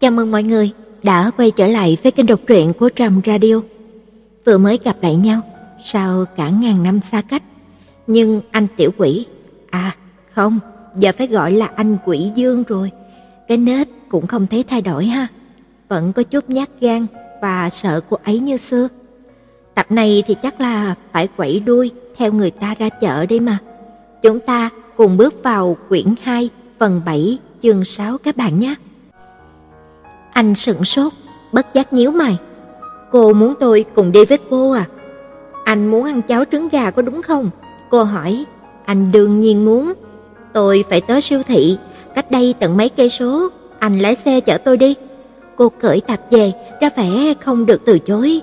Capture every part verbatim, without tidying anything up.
Chào mừng mọi người đã quay trở lại với kênh đọc truyện của Trầm Radio. Vừa mới gặp lại nhau sau cả ngàn năm xa cách, nhưng anh Tiểu Quỷ, à không, giờ phải gọi là anh Quỷ Dương rồi. Cái nết cũng không thấy thay đổi ha, vẫn có chút nhát gan và sợ cô ấy như xưa. Tập này thì chắc là phải quẩy đuôi theo người ta ra chợ đây mà. Chúng ta cùng bước vào quyển hai, phần bảy, chương sáu các bạn nhé. Anh sững sốt, bất giác nhíu mày. Cô muốn tôi cùng đi với cô à? Anh muốn ăn cháo trứng gà có đúng không? Cô hỏi. Anh đương nhiên muốn. Tôi phải tới siêu thị, cách đây tận mấy cây số, anh lái xe chở tôi đi. Cô cởi tạp dề, ra vẻ không được từ chối.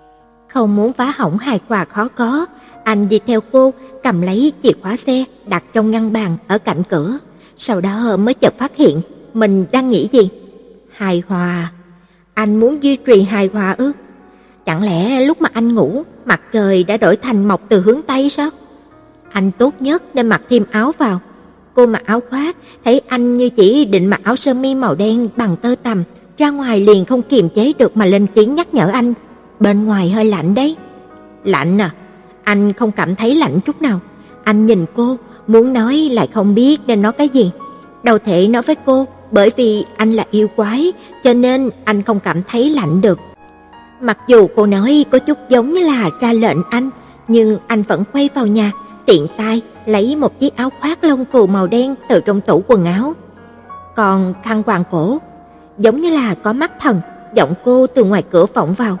Không muốn phá hỏng hài hòa khó có, anh đi theo cô, cầm lấy chìa khóa xe đặt trong ngăn bàn ở cạnh cửa. Sau đó mới chợt phát hiện mình đang nghĩ gì. Hài hòa? Anh muốn duy trì hài hòa ư? Chẳng lẽ lúc mà anh ngủ, mặt trời đã đổi thành mọc từ hướng Tây sao? Anh tốt nhất nên mặc thêm áo vào. Cô mặc áo khoác, thấy anh như chỉ định mặc áo sơ mi màu đen bằng tơ tằm, ra ngoài liền không kiềm chế được mà lên tiếng nhắc nhở anh. Bên ngoài hơi lạnh đấy. Lạnh à? Anh không cảm thấy lạnh chút nào. Anh nhìn cô, muốn nói lại không biết nên nói cái gì. Đâu thể nói với cô, bởi vì anh là yêu quái, cho nên anh không cảm thấy lạnh được. Mặc dù cô nói có chút giống như là ra lệnh anh, nhưng anh vẫn quay vào nhà, tiện tay lấy một chiếc áo khoác lông cừu màu đen từ trong tủ quần áo. Còn khăn quàng cổ, giống như là có mắt thần, giọng cô từ ngoài cửa vọng vào.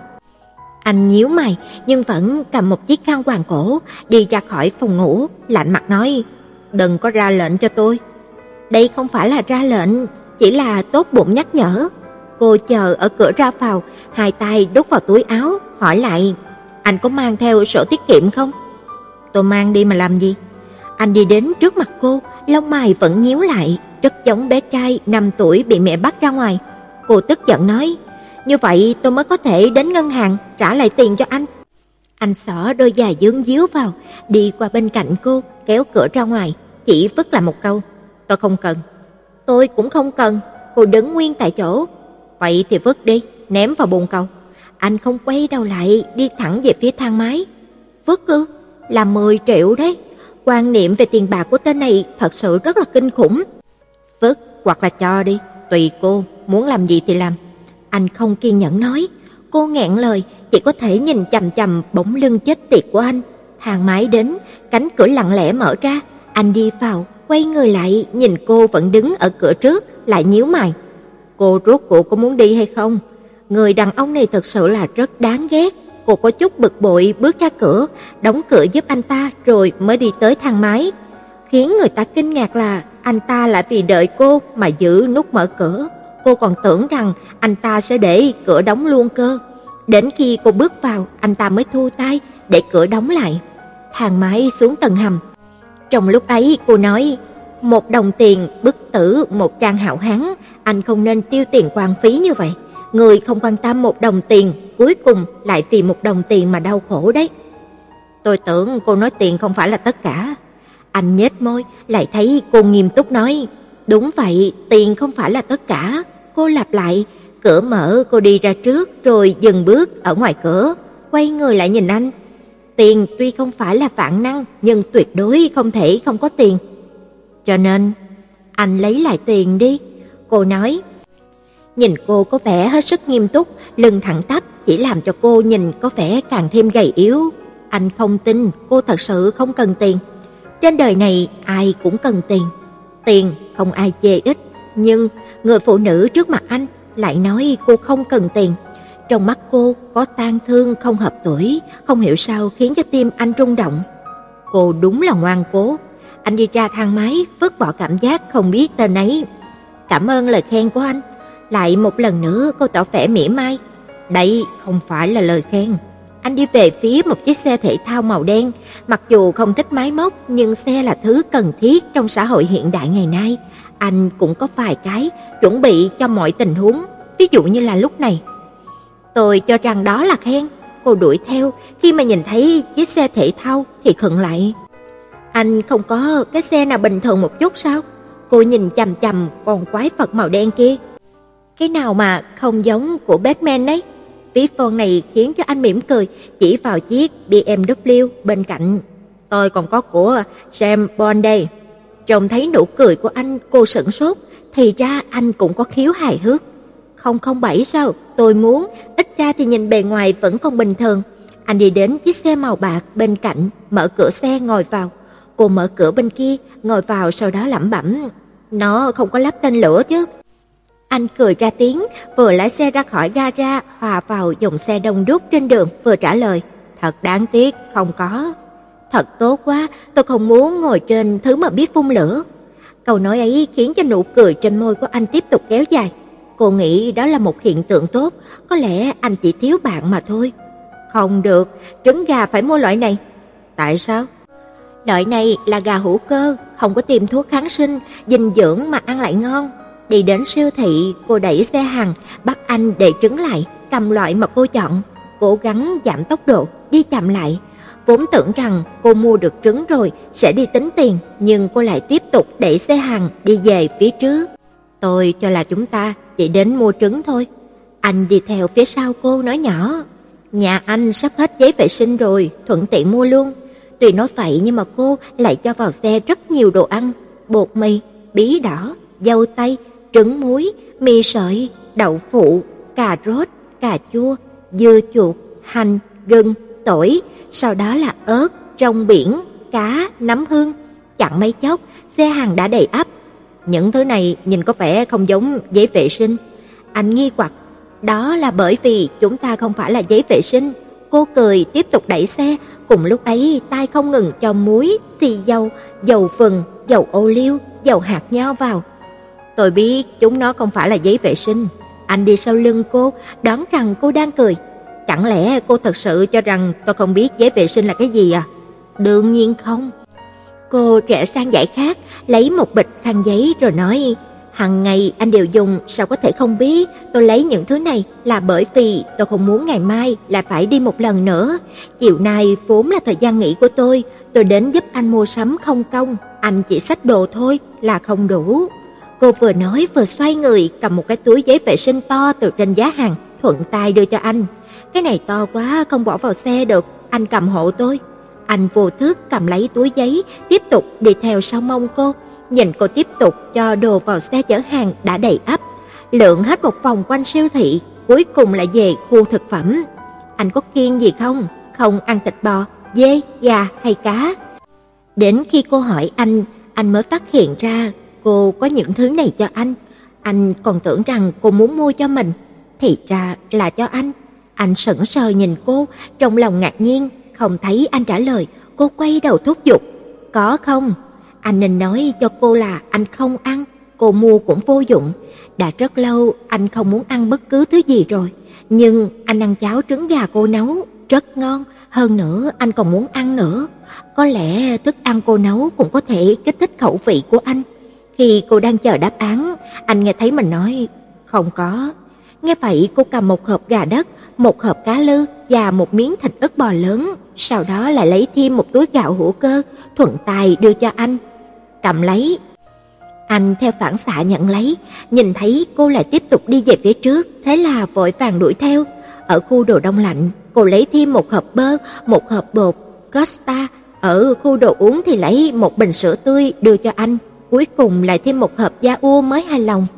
Anh nhíu mày nhưng vẫn cầm một chiếc khăn quàng cổ đi ra khỏi phòng ngủ, lạnh mặt nói: "Đừng có ra lệnh cho tôi." Đây không phải là ra lệnh, chỉ là tốt bụng nhắc nhở. Cô chờ ở cửa ra vào, hai tay đút vào túi áo, hỏi lại: "Anh có mang theo sổ tiết kiệm không?" "Tôi mang đi mà làm gì?" Anh đi đến trước mặt cô, lông mày vẫn nhíu lại, rất giống bé trai năm tuổi bị mẹ bắt ra ngoài. Cô tức giận nói: "Như vậy tôi mới có thể đến ngân hàng trả lại tiền cho anh." Anh xỏ đôi giày dướng díu vào, đi qua bên cạnh cô, kéo cửa ra ngoài, chỉ vứt lại một câu: "Tôi không cần." "Tôi cũng không cần." Cô đứng nguyên tại chỗ. "Vậy thì vứt đi, ném vào bồn cầu." Anh không quay đầu lại, đi thẳng về phía thang máy. "Vứt ư? Là mười triệu đấy." Quan niệm về tiền bạc của tên này thật sự rất là kinh khủng. "Vứt hoặc là cho đi, tùy cô, muốn làm gì thì làm." Anh không kiên nhẫn nói. Cô nghẹn lời, chỉ có thể nhìn chằm chằm bóng lưng chết tiệt của anh. Thang máy đến, cánh cửa lặng lẽ mở ra, anh đi vào, quay người lại, nhìn cô vẫn đứng ở cửa trước, lại nhíu mày. "Cô rốt cuộc có muốn đi hay không?" Người đàn ông này thật sự là rất đáng ghét. Cô có chút bực bội bước ra cửa, đóng cửa giúp anh ta rồi mới đi tới thang máy. Khiến người ta kinh ngạc là anh ta lại vì đợi cô mà giữ nút mở cửa. Cô còn tưởng rằng anh ta sẽ để cửa đóng luôn cơ. Đến khi cô bước vào, anh ta mới thu tay để cửa đóng lại. Thang máy xuống tầng hầm. Trong lúc ấy cô nói: "Một đồng tiền bức tử một trang hảo hán, anh không nên tiêu tiền quan phí như vậy. Người không quan tâm một đồng tiền, cuối cùng lại vì một đồng tiền mà đau khổ đấy." "Tôi tưởng cô nói tiền không phải là tất cả." Anh nhếch môi, lại thấy cô nghiêm túc nói: "Đúng vậy, tiền không phải là tất cả." Cô lặp lại. Cửa mở, cô đi ra trước rồi dừng bước ở ngoài cửa, quay người lại nhìn anh. "Tiền tuy không phải là vạn năng, nhưng tuyệt đối không thể không có tiền. Cho nên, anh lấy lại tiền đi." Cô nói. Nhìn cô có vẻ hết sức nghiêm túc, lưng thẳng tắp chỉ làm cho cô nhìn có vẻ càng thêm gầy yếu. Anh không tin cô thật sự không cần tiền. Trên đời này ai cũng cần tiền. Tiền không ai chê ít, nhưng người phụ nữ trước mặt anh lại nói cô không cần tiền. Trong mắt cô có tang thương không hợp tuổi, không hiểu sao khiến cho tim anh rung động. Cô đúng là ngoan cố. Anh đi ra thang máy, vứt bỏ cảm giác không biết tên ấy. "Cảm ơn lời khen của anh." Lại một lần nữa cô tỏ vẻ mỉa mai. "Đây không phải là lời khen." Anh đi về phía một chiếc xe thể thao màu đen. Mặc dù không thích máy móc, nhưng xe là thứ cần thiết trong xã hội hiện đại ngày nay. Anh cũng có vài cái, chuẩn bị cho mọi tình huống, ví dụ như là lúc này. "Tôi cho rằng đó là khen." Cô đuổi theo, khi mà nhìn thấy chiếc xe thể thao thì khựng lại. "Anh không có cái xe nào bình thường một chút sao?" Cô nhìn chằm chằm con quái vật màu đen kia. Cái nào mà không giống của Batman ấy? Ví von này khiến cho anh mỉm cười, chỉ vào chiếc bê em vê bên cạnh. Tôi còn có của James Bond đây. Trông thấy nụ cười của anh, cô sửng sốt, thì ra anh cũng có khiếu hài hước. Không không bảy sao? Tôi muốn, ít ra thì nhìn bề ngoài vẫn còn bình thường. Anh đi đến chiếc xe màu bạc bên cạnh, mở cửa xe ngồi vào. Cô mở cửa bên kia, ngồi vào, sau đó lẩm bẩm, nó không có lắp tên lửa chứ. Anh cười ra tiếng, vừa lái xe ra khỏi gara, hòa vào dòng xe đông đúc trên đường, vừa trả lời, thật đáng tiếc, không có. Thật tốt quá, tôi không muốn ngồi trên thứ mà biết phun lửa. Câu nói ấy khiến cho nụ cười trên môi của anh tiếp tục kéo dài. Cô nghĩ đó là một hiện tượng tốt, có lẽ anh chỉ thiếu bạn mà thôi. Không được, trứng gà phải mua loại này. Tại sao? Loại này là gà hữu cơ, không có tiêm thuốc kháng sinh, dinh dưỡng mà ăn lại ngon. Đi đến siêu thị, cô đẩy xe hàng, bắt anh để trứng lại, cầm loại mà cô chọn, cố gắng giảm tốc độ, đi chậm lại. Vốn tưởng rằng cô mua được trứng rồi sẽ đi tính tiền, nhưng cô lại tiếp tục đẩy xe hàng đi về phía trước. Tôi cho là chúng ta chỉ đến mua trứng thôi. Anh đi theo phía sau cô nói nhỏ, nhà anh sắp hết giấy vệ sinh rồi, thuận tiện mua luôn. Tuy nói vậy nhưng mà cô lại cho vào xe rất nhiều đồ ăn, bột mì, bí đỏ, dâu tây, trứng muối, mì sợi, đậu phụ, cà rốt, cà chua, dưa chuột, hành, gừng, tỏi, sau đó là ớt, rong biển, cá, nấm hương. Chẳng mấy chốc, xe hàng đã đầy ắp. Những thứ này nhìn có vẻ không giống giấy vệ sinh. Anh nghi hoặc, đó là bởi vì chúng ta không phải là giấy vệ sinh. Cô cười tiếp tục đẩy xe, cùng lúc ấy tay không ngừng cho muối, xì dầu, dầu vừng, dầu ô liu, dầu hạt nho vào. Tôi biết chúng nó không phải là giấy vệ sinh. Anh đi sau lưng cô, đoán rằng cô đang cười. Chẳng lẽ cô thật sự cho rằng tôi không biết giấy vệ sinh là cái gì à? Đương nhiên không. Cô rẽ sang dãy khác, lấy một bịch khăn giấy rồi nói, hằng ngày anh đều dùng, sao có thể không biết. Tôi lấy những thứ này là bởi vì tôi không muốn ngày mai lại phải đi một lần nữa. Chiều nay vốn là thời gian nghỉ của tôi, tôi đến giúp anh mua sắm không công, anh chỉ xách đồ thôi là không đủ. Cô vừa nói vừa xoay người, cầm một cái túi giấy vệ sinh to từ trên giá hàng, thuận tay đưa cho anh. Cái này to quá, không bỏ vào xe được, anh cầm hộ tôi. Anh vô thức cầm lấy túi giấy, tiếp tục đi theo sau mông cô. Nhìn cô tiếp tục cho đồ vào xe chở hàng đã đầy ắp, lượn hết một vòng quanh siêu thị, cuối cùng lại về khu thực phẩm. Anh có kiêng gì không? Không ăn thịt bò, dê, gà hay cá? Đến khi cô hỏi anh, anh mới phát hiện ra cô có những thứ này cho anh. Anh còn tưởng rằng cô muốn mua cho mình, thì ra là cho anh. Anh sững sờ nhìn cô, trong lòng ngạc nhiên, không thấy anh trả lời. Cô quay đầu thúc giục, có không? Anh nên nói cho cô là anh không ăn, cô mua cũng vô dụng. Đã rất lâu anh không muốn ăn bất cứ thứ gì rồi, nhưng anh ăn cháo trứng gà cô nấu, rất ngon, hơn nữa anh còn muốn ăn nữa. Có lẽ thức ăn cô nấu cũng có thể kích thích khẩu vị của anh. Khi cô đang chờ đáp án, anh nghe thấy mình nói, không có. Nghe vậy cô cầm một hộp gà đất, một hộp cá lư và một miếng thịt ức bò lớn, sau đó lại lấy thêm một túi gạo hữu cơ, thuận tay đưa cho anh. Cầm lấy. Anh theo phản xạ nhận lấy, nhìn thấy cô lại tiếp tục đi về phía trước, thế là vội vàng đuổi theo. Ở khu đồ đông lạnh, cô lấy thêm một hộp bơ, một hộp bột Costa. Ở khu đồ uống thì lấy một bình sữa tươi đưa cho anh. Cuối cùng lại thêm một hộp da ua mới hài lòng.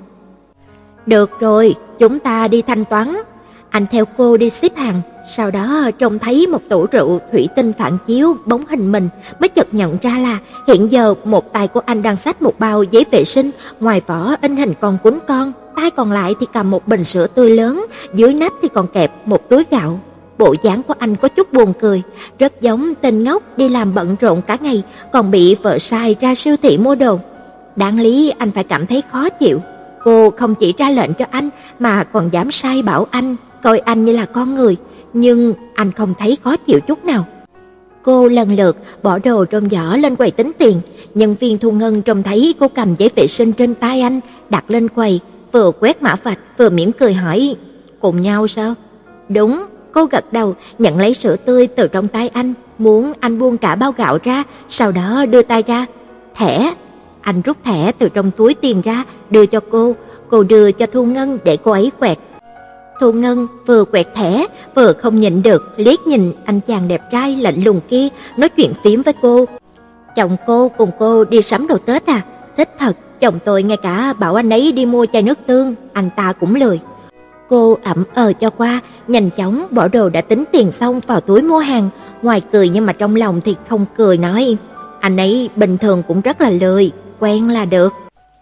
Được rồi, chúng ta đi thanh toán. Anh theo cô đi xếp hàng, sau đó trông thấy một tủ rượu thủy tinh phản chiếu bóng hình mình, mới chợt nhận ra là hiện giờ một tay của anh đang xách một bao giấy vệ sinh, ngoài vỏ in hình con cún con, tay còn lại thì cầm một bình sữa tươi lớn, dưới nách thì còn kẹp một túi gạo. Bộ dáng của anh có chút buồn cười, rất giống tên ngốc đi làm bận rộn cả ngày, còn bị vợ sai ra siêu thị mua đồ. Đáng lý anh phải cảm thấy khó chịu. Cô không chỉ ra lệnh cho anh mà còn dám sai bảo anh, coi anh như là con người, nhưng anh không thấy khó chịu chút nào. Cô lần lượt bỏ đồ trong giỏ lên quầy tính tiền. Nhân viên thu ngân trông thấy cô cầm giấy vệ sinh trên tay anh, đặt lên quầy, vừa quét mã vạch vừa mỉm cười hỏi, cùng nhau sao? Đúng. Cô gật đầu, nhận lấy sữa tươi từ trong tay anh, muốn anh buông cả bao gạo ra, sau đó đưa tay ra. Thẻ. Anh rút thẻ từ trong túi tiền ra, đưa cho cô. cô đưa cho Thu Ngân để cô ấy quẹt. Thu Ngân vừa quẹt thẻ, vừa không nhịn được liếc nhìn anh chàng đẹp trai lạnh lùng kia nói chuyện phím với cô. Chồng cô cùng cô đi sắm đồ Tết à? Thích thật, chồng tôi ngay cả bảo anh ấy đi mua chai nước tương, anh ta cũng lười. Cô ậm ờ cho qua, nhanh chóng bỏ đồ đã tính tiền xong vào túi mua hàng, ngoài cười nhưng mà trong lòng thì không cười, nói: "Anh ấy bình thường cũng rất là lười, quen là được."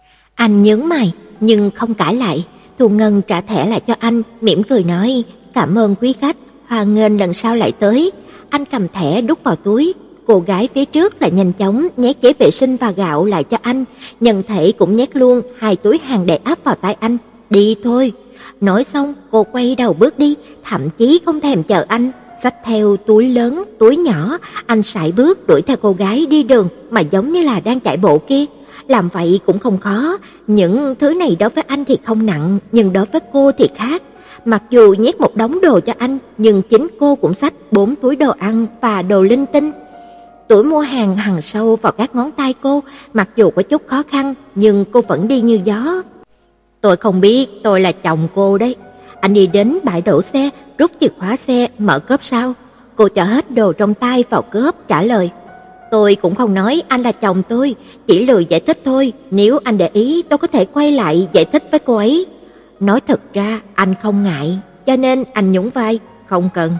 Anh nhướng mày nhưng không cãi lại. Thu Ngân trả thẻ lại cho anh, mỉm cười nói: "Cảm ơn quý khách, hoan nghênh lần sau lại tới." Anh cầm thẻ đút vào túi. Cô gái phía trước lại nhanh chóng nhét giấy vệ sinh và gạo lại cho anh, nhân thể cũng nhét luôn hai túi hàng đầy ắp vào tay anh. "Đi thôi." Nói xong, cô quay đầu bước đi, thậm chí không thèm chờ anh, xách theo túi lớn, túi nhỏ, anh sải bước đuổi theo cô gái đi đường mà giống như là đang chạy bộ kia. Làm vậy cũng không khó, những thứ này đối với anh thì không nặng, nhưng đối với cô thì khác. Mặc dù nhét một đống đồ cho anh, nhưng chính cô cũng xách bốn túi đồ ăn và đồ linh tinh. Túi mua hàng hằn sâu vào các ngón tay cô, mặc dù có chút khó khăn, nhưng cô vẫn đi như gió. "Tôi không biết tôi là chồng cô đấy." Anh đi đến bãi đổ xe, rút chìa khóa xe, mở cốp sau. Cô cho hết đồ trong tay vào cốp, trả lời: "Tôi cũng không nói anh là chồng tôi, chỉ lười giải thích thôi, nếu anh để ý tôi có thể quay lại giải thích với cô ấy." Nói thật ra anh không ngại, cho nên anh nhún vai: "Không cần."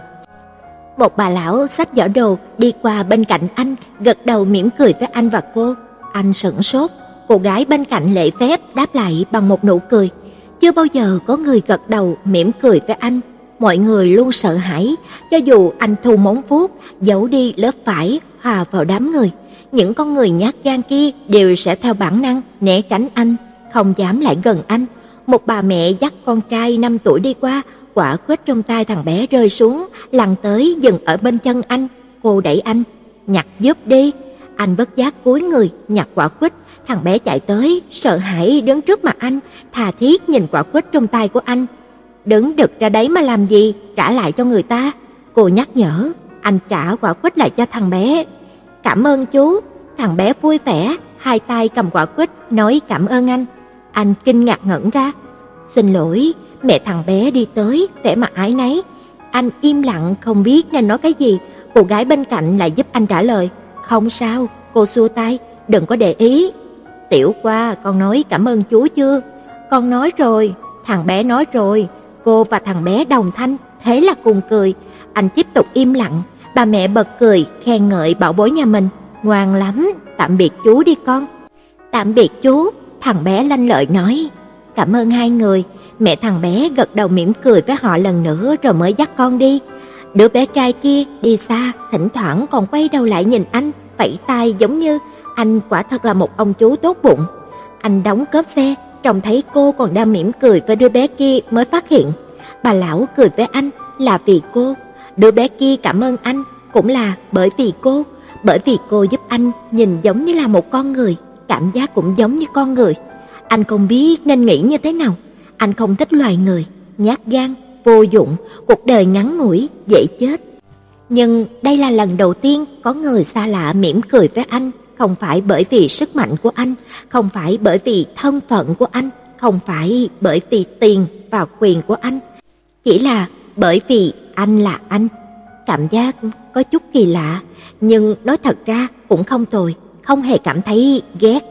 Một bà lão xách giỏ đồ đi qua bên cạnh anh, gật đầu mỉm cười với anh và cô. Anh sửng sốt, cô gái bên cạnh lễ phép đáp lại bằng một nụ cười. Chưa bao giờ có người gật đầu mỉm cười với anh. Mọi người luôn sợ hãi, cho dù anh thu móng vuốt, giấu đi lớp vải, hòa vào đám người. Những con người nhát gan kia đều sẽ theo bản năng né tránh anh, không dám lại gần anh. Một bà mẹ dắt con trai năm tuổi đi qua, quả quýt trong tay thằng bé rơi xuống, lăn tới dừng ở bên chân anh. Cô đẩy anh: "Nhặt giúp đi." Anh bất giác cúi người nhặt quả quýt. Thằng bé chạy tới, sợ hãi đứng trước mặt anh, tha thiết nhìn quả quýt trong tay của anh. "Đứng đực ra đấy mà làm gì, trả lại cho người ta." Cô nhắc nhở. Anh trả quả quýt lại cho thằng bé. "Cảm ơn chú." Thằng bé vui vẻ, hai tay cầm quả quýt nói cảm ơn anh. Anh kinh ngạc ngẩn ra. "Xin lỗi." Mẹ thằng bé đi tới, vẻ mặt áy náy. Anh im lặng không biết nên nói cái gì. Cô gái bên cạnh lại giúp anh trả lời: "Không sao." Cô xua tay: "Đừng có để ý." "Tiểu Qua, con nói cảm ơn chú chưa?" "Con nói rồi." "Thằng bé nói rồi." Cô và thằng bé đồng thanh, thế là cùng cười. Anh tiếp tục im lặng. Bà mẹ bật cười, khen ngợi bảo bối nhà mình: "Ngoan lắm, tạm biệt chú đi con." "Tạm biệt chú." Thằng bé lanh lợi nói. "Cảm ơn hai người." Mẹ thằng bé gật đầu mỉm cười với họ lần nữa rồi mới dắt con đi. Đứa bé trai kia đi xa, thỉnh thoảng còn quay đầu lại nhìn anh, vẫy tay giống như anh quả thật là một ông chú tốt bụng. Anh đóng cốp xe, trông thấy cô còn đang mỉm cười với đứa bé kia mới phát hiện. Bà lão cười với anh là vì cô. Đứa bé kia cảm ơn anh cũng là bởi vì cô. Bởi vì cô giúp anh nhìn giống như là một con người, cảm giác cũng giống như con người. Anh không biết nên nghĩ như thế nào. Anh không thích loài người, nhát gan, vô dụng, cuộc đời ngắn ngủi, dễ chết. Nhưng đây là lần đầu tiên có người xa lạ mỉm cười với anh, không phải bởi vì sức mạnh của anh, không phải bởi vì thân phận của anh, không phải bởi vì tiền và quyền của anh, chỉ là bởi vì anh là anh. Cảm giác có chút kỳ lạ, nhưng nói thật ra cũng không tồi, không hề cảm thấy ghét.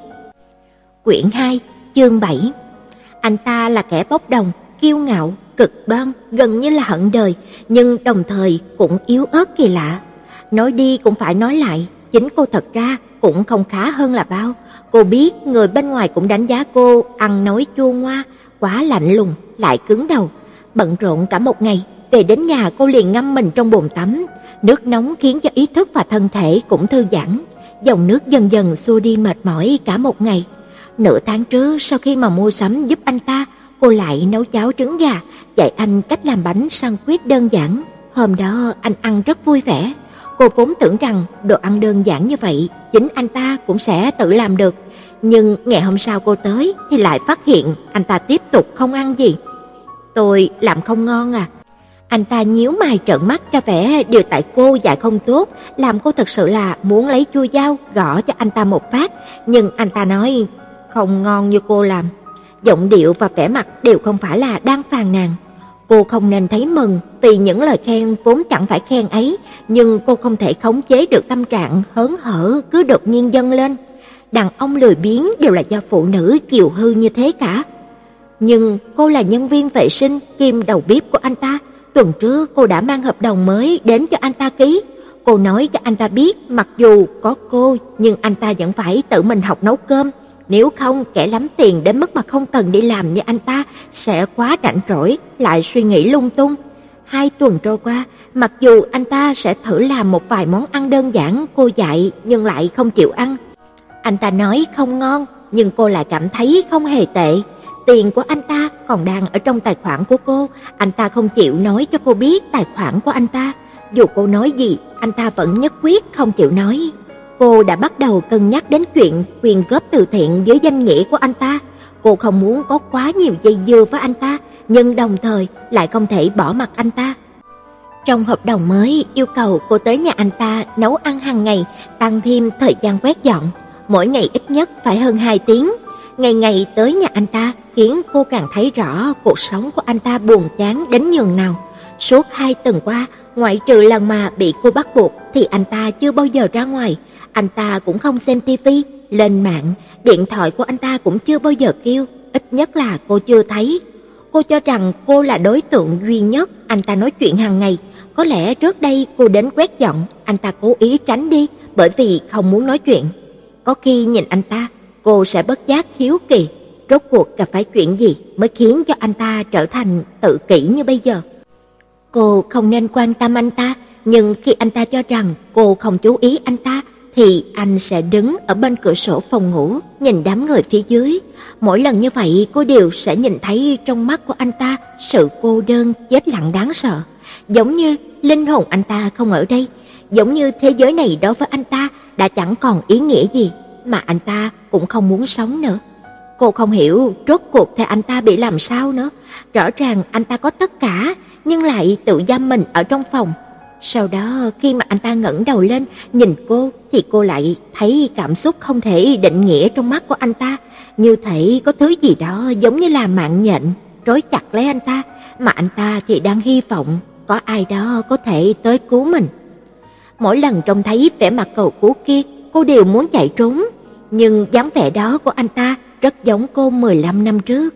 Quyển hai, chương bảy. Anh ta là kẻ bốc đồng, kiêu ngạo, cực đoan, gần như là hận đời, nhưng đồng thời cũng yếu ớt kỳ lạ. Nói đi cũng phải nói lại, chính cô thật ra cũng không khá hơn là bao. Cô biết người bên ngoài cũng đánh giá cô ăn nói chua ngoa, quá lạnh lùng, lại cứng đầu. Bận rộn cả một ngày, về đến nhà cô liền ngâm mình trong bồn tắm. Nước nóng khiến cho ý thức và thân thể cũng thư giãn. Dòng nước dần dần xua đi mệt mỏi cả một ngày. Nửa tháng trước, sau khi mà mua sắm giúp anh ta, cô lại nấu cháo trứng gà, dạy anh cách làm bánh sandwich đơn giản. Hôm đó anh ăn rất vui vẻ. Cô vốn tưởng rằng đồ ăn đơn giản như vậy chính anh ta cũng sẽ tự làm được, nhưng ngày hôm sau cô tới thì lại phát hiện anh ta tiếp tục không ăn gì. "Tôi làm không ngon à?" Anh ta nhíu mày trợn mắt ra vẻ đều tại cô dạy không tốt, làm cô thật sự là muốn lấy chua dao gõ cho anh ta một phát, nhưng anh ta nói: "Không ngon như cô làm." giọng điệu và vẻ mặt đều không phải là đang phàn nàn. Cô không nên thấy mừng vì những lời khen vốn chẳng phải khen ấy, nhưng cô không thể khống chế được tâm trạng hớn hở cứ đột nhiên dâng lên. Đàn ông lười biếng đều là do phụ nữ chiều hư như thế cả. Nhưng cô là nhân viên vệ sinh kiêm đầu bếp của anh ta. Tuần trước cô đã mang hợp đồng mới đến cho anh ta ký. Cô nói cho anh ta biết mặc dù có cô nhưng anh ta vẫn phải tự mình học nấu cơm. Nếu không, kẻ lắm tiền đến mức mà không cần đi làm như anh ta sẽ quá rảnh rỗi, lại suy nghĩ lung tung. Hai tuần trôi qua, mặc dù anh ta sẽ thử làm một vài món ăn đơn giản cô dạy nhưng lại không chịu ăn. Anh ta nói không ngon, nhưng cô lại cảm thấy không hề tệ. Tiền của anh ta còn đang ở trong tài khoản của cô, anh ta không chịu nói cho cô biết tài khoản của anh ta. Dù cô nói gì, anh ta vẫn nhất quyết không chịu nói. Cô đã bắt đầu cân nhắc đến chuyện quyên góp từ thiện dưới danh nghĩa của anh ta. Cô không muốn có quá nhiều dây dưa với anh ta, nhưng đồng thời lại không thể bỏ mặc anh ta. Trong hợp đồng mới yêu cầu cô tới nhà anh ta nấu ăn hàng ngày, tăng thêm thời gian quét dọn. Mỗi ngày ít nhất phải hơn hai tiếng. Ngày ngày tới nhà anh ta khiến cô càng thấy rõ cuộc sống của anh ta buồn chán đến nhường nào. Suốt hai tuần qua, ngoại trừ lần mà bị cô bắt buộc thì anh ta chưa bao giờ ra ngoài. Anh ta cũng không xem tivi, lên mạng, điện thoại của anh ta cũng chưa bao giờ kêu, ít nhất là cô chưa thấy. Cô cho rằng cô là đối tượng duy nhất anh ta nói chuyện hàng ngày. Có lẽ trước đây cô đến quét dọn, anh ta cố ý tránh đi bởi vì không muốn nói chuyện. Có khi nhìn anh ta, cô sẽ bất giác hiếu kỳ, rốt cuộc gặp phải chuyện gì mới khiến cho anh ta trở thành tự kỷ như bây giờ. Cô không nên quan tâm anh ta, nhưng khi anh ta cho rằng cô không chú ý anh ta, thì anh sẽ đứng ở bên cửa sổ phòng ngủ, nhìn đám người phía dưới. Mỗi lần như vậy, cô đều sẽ nhìn thấy trong mắt của anh ta sự cô đơn chết lặng đáng sợ. Giống như linh hồn anh ta không ở đây, giống như thế giới này đối với anh ta đã chẳng còn ý nghĩa gì, mà anh ta cũng không muốn sống nữa. Cô không hiểu rốt cuộc thì anh ta bị làm sao nữa. Rõ ràng anh ta có tất cả, nhưng lại tự giam mình ở trong phòng. Sau đó khi mà anh ta ngẩng đầu lên nhìn cô thì cô lại thấy cảm xúc không thể định nghĩa trong mắt của anh ta, như thể có thứ gì đó giống như là mạng nhện trói chặt lấy anh ta, mà anh ta thì đang hy vọng có ai đó có thể tới cứu mình. Mỗi lần trông thấy vẻ mặt cầu cứu kia, cô đều muốn chạy trốn, nhưng dáng vẻ đó của anh ta rất giống cô mười lăm năm trước.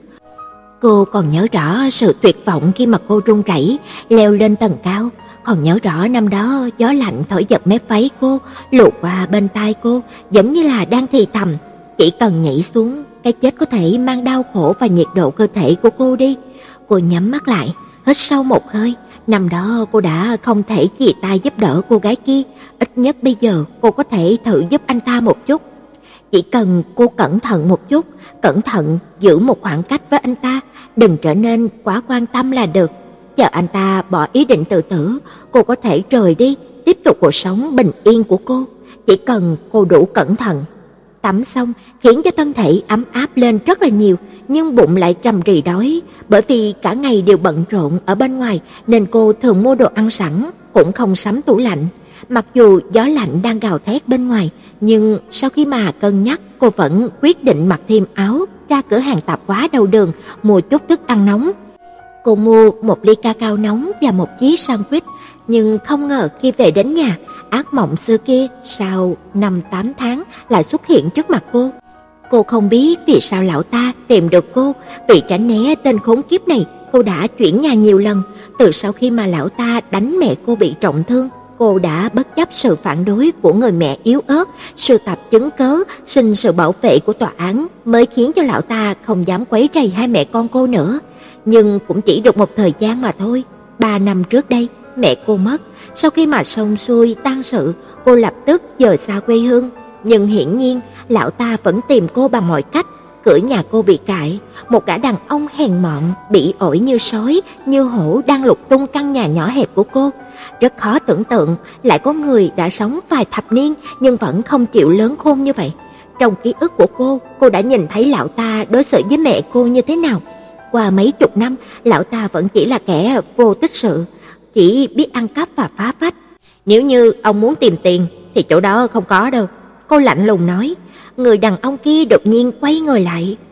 Cô còn nhớ rõ sự tuyệt vọng khi mà cô run rẩy leo lên tầng cao, còn nhớ rõ năm đó gió lạnh thổi giật mép váy cô, lùa qua bên tai cô, giống như là đang thì thầm, chỉ cần nhảy xuống, cái chết có thể mang đau khổ và nhiệt độ cơ thể của cô đi. Cô nhắm mắt lại, hít sâu một hơi. Năm đó cô đã không thể chìa tay giúp đỡ cô gái kia, ít nhất bây giờ cô có thể thử giúp anh ta một chút. Chỉ cần cô cẩn thận một chút, cẩn thận giữ một khoảng cách với anh ta, đừng trở nên quá quan tâm là được. Chờ anh ta bỏ ý định tự tử, cô có thể rời đi, tiếp tục cuộc sống bình yên của cô. Chỉ cần cô đủ cẩn thận. Tắm xong khiến cho thân thể ấm áp lên rất là nhiều, nhưng bụng lại trầm rì đói, bởi vì cả ngày đều bận rộn ở bên ngoài nên cô thường mua đồ ăn sẵn, cũng không sắm tủ lạnh. Mặc dù gió lạnh đang gào thét bên ngoài, nhưng sau khi mà cân nhắc, cô vẫn quyết định mặc thêm áo, ra cửa hàng tạp hóa đầu đường mua chút thức ăn nóng. Cô mua một ly cacao nóng và một chiếc sandwich, nhưng không ngờ khi về đến nhà, ác mộng xưa kia sau năm tám tháng lại xuất hiện trước mặt cô. Cô không biết vì sao lão ta tìm được cô, vì tránh né tên khốn kiếp này, cô đã chuyển nhà nhiều lần. Từ sau khi mà lão ta đánh mẹ cô bị trọng thương, cô đã bất chấp sự phản đối của người mẹ yếu ớt, sưu tập chứng cớ, xin sự bảo vệ của tòa án, mới khiến cho lão ta không dám quấy rầy hai mẹ con cô nữa. Nhưng cũng chỉ được một thời gian mà thôi. Ba năm trước đây, mẹ cô mất. Sau khi mà xong xuôi tang sự, cô lập tức dời xa quê hương. Nhưng hiển nhiên, lão ta vẫn tìm cô bằng mọi cách. Cửa nhà cô bị cãi, một gã đàn ông hèn mọn, bỉ ổi như sói, như hổ đang lục tung căn nhà nhỏ hẹp của cô. Rất khó tưởng tượng lại có người đã sống vài thập niên nhưng vẫn không chịu lớn khôn như vậy. Trong ký ức của cô, cô đã nhìn thấy lão ta đối xử với mẹ cô như thế nào. Qua mấy chục năm, lão ta vẫn chỉ là kẻ vô tích sự, chỉ biết ăn cắp và phá phách. Nếu như ông muốn tìm tiền thì chỗ đó không có đâu, cô lạnh lùng nói. Người đàn ông kia đột nhiên quay người lại,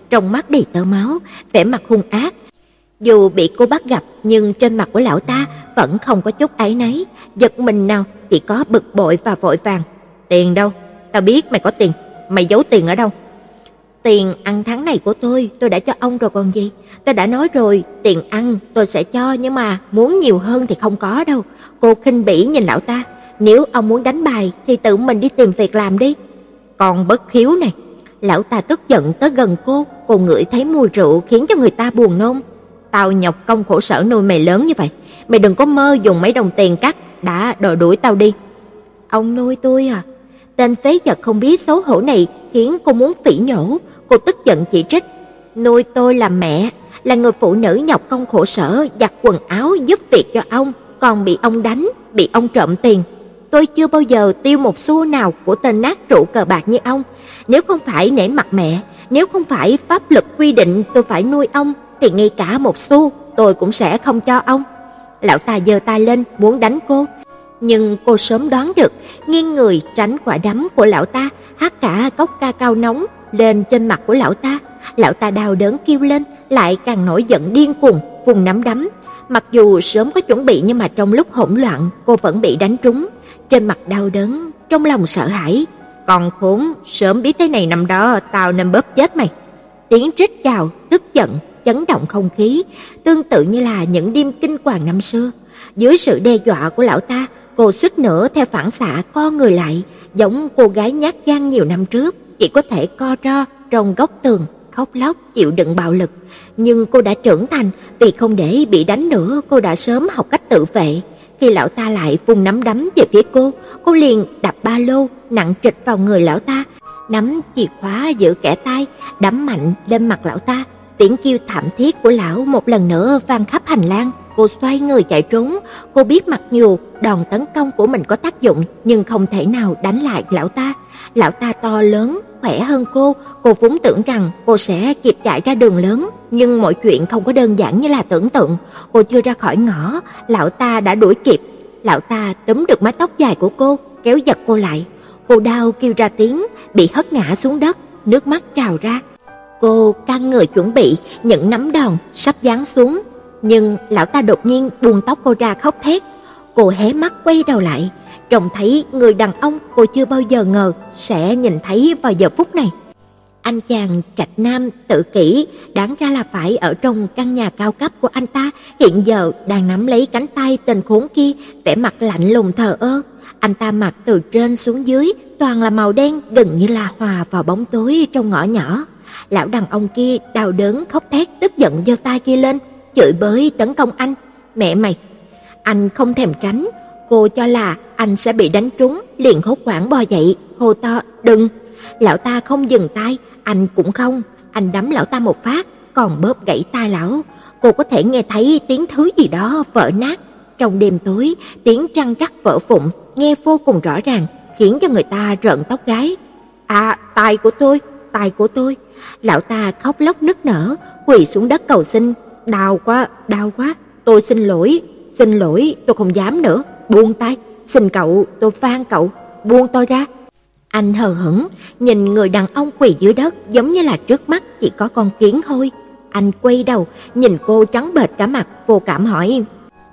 trong mắt đầy tơ máu, vẻ mặt hung ác. Dù bị cô bắt gặp, nhưng trên mặt của lão ta vẫn không có chút áy náy, giật mình nào, chỉ có bực bội và vội vàng. Tiền đâu? Tao biết mày có tiền, mày giấu tiền ở đâu? Tiền ăn tháng này của tôi, tôi đã cho ông rồi còn gì. Tôi đã nói rồi, tiền ăn tôi sẽ cho, nhưng mà muốn nhiều hơn thì không có đâu. Cô khinh bỉ nhìn lão ta. Nếu ông muốn đánh bài thì tự mình đi tìm việc làm đi. Còn bất hiếu này. Lão ta tức giận tới gần cô, cô ngửi thấy mùi rượu khiến cho người ta buồn nôn. Tao nhọc công khổ sở nuôi mày lớn như vậy, mày đừng có mơ dùng mấy đồng tiền cắt đã đòi đuổi tao đi. Ông nuôi tôi à? Tên phế vật không biết xấu hổ này khiến cô muốn phỉ nhổ. Cô tức giận chỉ trích. Nuôi tôi là mẹ, là người phụ nữ nhọc công khổ sở giặt quần áo giúp việc cho ông, còn bị ông đánh, bị ông trộm tiền. Tôi chưa bao giờ tiêu một xu nào của tên nát rượu cờ bạc như ông. Nếu không phải nể mặt mẹ, nếu không phải pháp luật quy định tôi phải nuôi ông, thì ngay cả một xu tôi cũng sẽ không cho ông. Lão ta giơ tay lên muốn đánh cô, nhưng cô sớm đoán được, nghiêng người tránh quả đấm của lão ta, hắt cả cốc ca cao nóng lên trên mặt của lão ta. Lão ta đau đớn kêu lên, lại càng nổi giận điên cuồng, vùng nắm đấm. Mặc dù sớm có chuẩn bị nhưng mà trong lúc hỗn loạn, cô vẫn bị đánh trúng. Trên mặt đau đớn, trong lòng sợ hãi. Còn khốn, sớm biết thế này năm đó tao nên bóp chết mày. Tiếng rít gào, tức giận, chấn động không khí, tương tự như là những đêm kinh hoàng năm xưa. Dưới sự đe dọa của lão ta, cô suýt nữa theo phản xạ co người lại, giống cô gái nhát gan nhiều năm trước, chỉ có thể co ro trong góc tường, khóc lóc chịu đựng bạo lực. Nhưng cô đã trưởng thành, vì không để bị đánh nữa, cô đã sớm học cách tự vệ. Khi lão ta lại vung nắm đấm về phía cô, cô liền đập ba lô nặng trịch vào người lão ta, nắm chìa khóa giữ kẻ tay, đấm mạnh lên mặt lão ta. Tiếng kêu thảm thiết của lão một lần nữa vang khắp hành lang. Cô xoay người chạy trốn. Cô biết mặc dù đòn tấn công của mình có tác dụng, nhưng không thể nào đánh lại lão ta. Lão ta to lớn, khỏe hơn cô. Cô vốn tưởng rằng cô sẽ kịp chạy ra đường lớn, nhưng mọi chuyện không có đơn giản như là tưởng tượng. Cô chưa ra khỏi ngõ, lão ta đã đuổi kịp. Lão ta túm được mái tóc dài của cô, kéo giật cô lại. Cô đau kêu ra tiếng, bị hất ngã xuống đất, nước mắt trào ra. Cô căng người chuẩn bị những nắm đòn sắp giáng xuống, nhưng lão ta đột nhiên buông tóc cô ra khóc thét. Cô hé mắt quay đầu lại, trông thấy người đàn ông cô chưa bao giờ ngờ sẽ nhìn thấy vào giờ phút này. Anh chàng trạch nam tự kỷ, đáng ra là phải ở trong căn nhà cao cấp của anh ta, hiện giờ đang nắm lấy cánh tay tên khốn kia, vẻ mặt lạnh lùng thờ ơ. Anh ta mặc từ trên xuống dưới toàn là màu đen, gần như là hòa vào bóng tối trong ngõ nhỏ. Lão đàn ông kia đau đớn khóc thét, tức giận giơ tay kia lên, chửi bới tấn công anh. Mẹ mày! Anh không thèm tránh, cô cho là anh sẽ bị đánh trúng, liền hốt hoảng bò dậy, hô to đừng. Lão ta không dừng tay, anh cũng không, anh đấm lão ta một phát, còn bóp gãy tai lão. Cô có thể nghe thấy tiếng thứ gì đó vỡ nát. Trong đêm tối, tiếng trăng trắc vỡ vụn nghe vô cùng rõ ràng, khiến cho người ta rợn tóc gáy. À, tai của tôi, tai của tôi. Lão ta khóc lóc nức nở, quỳ xuống đất cầu xin. Đau quá, đau quá, tôi xin lỗi, xin lỗi, tôi không dám nữa, buông tay, xin cậu, tôi van cậu, buông tôi ra. Anh hờ hững nhìn người đàn ông quỳ dưới đất, giống như là trước mắt chỉ có con kiến thôi. Anh quay đầu nhìn cô trắng bệch cả mặt, vô cảm hỏi: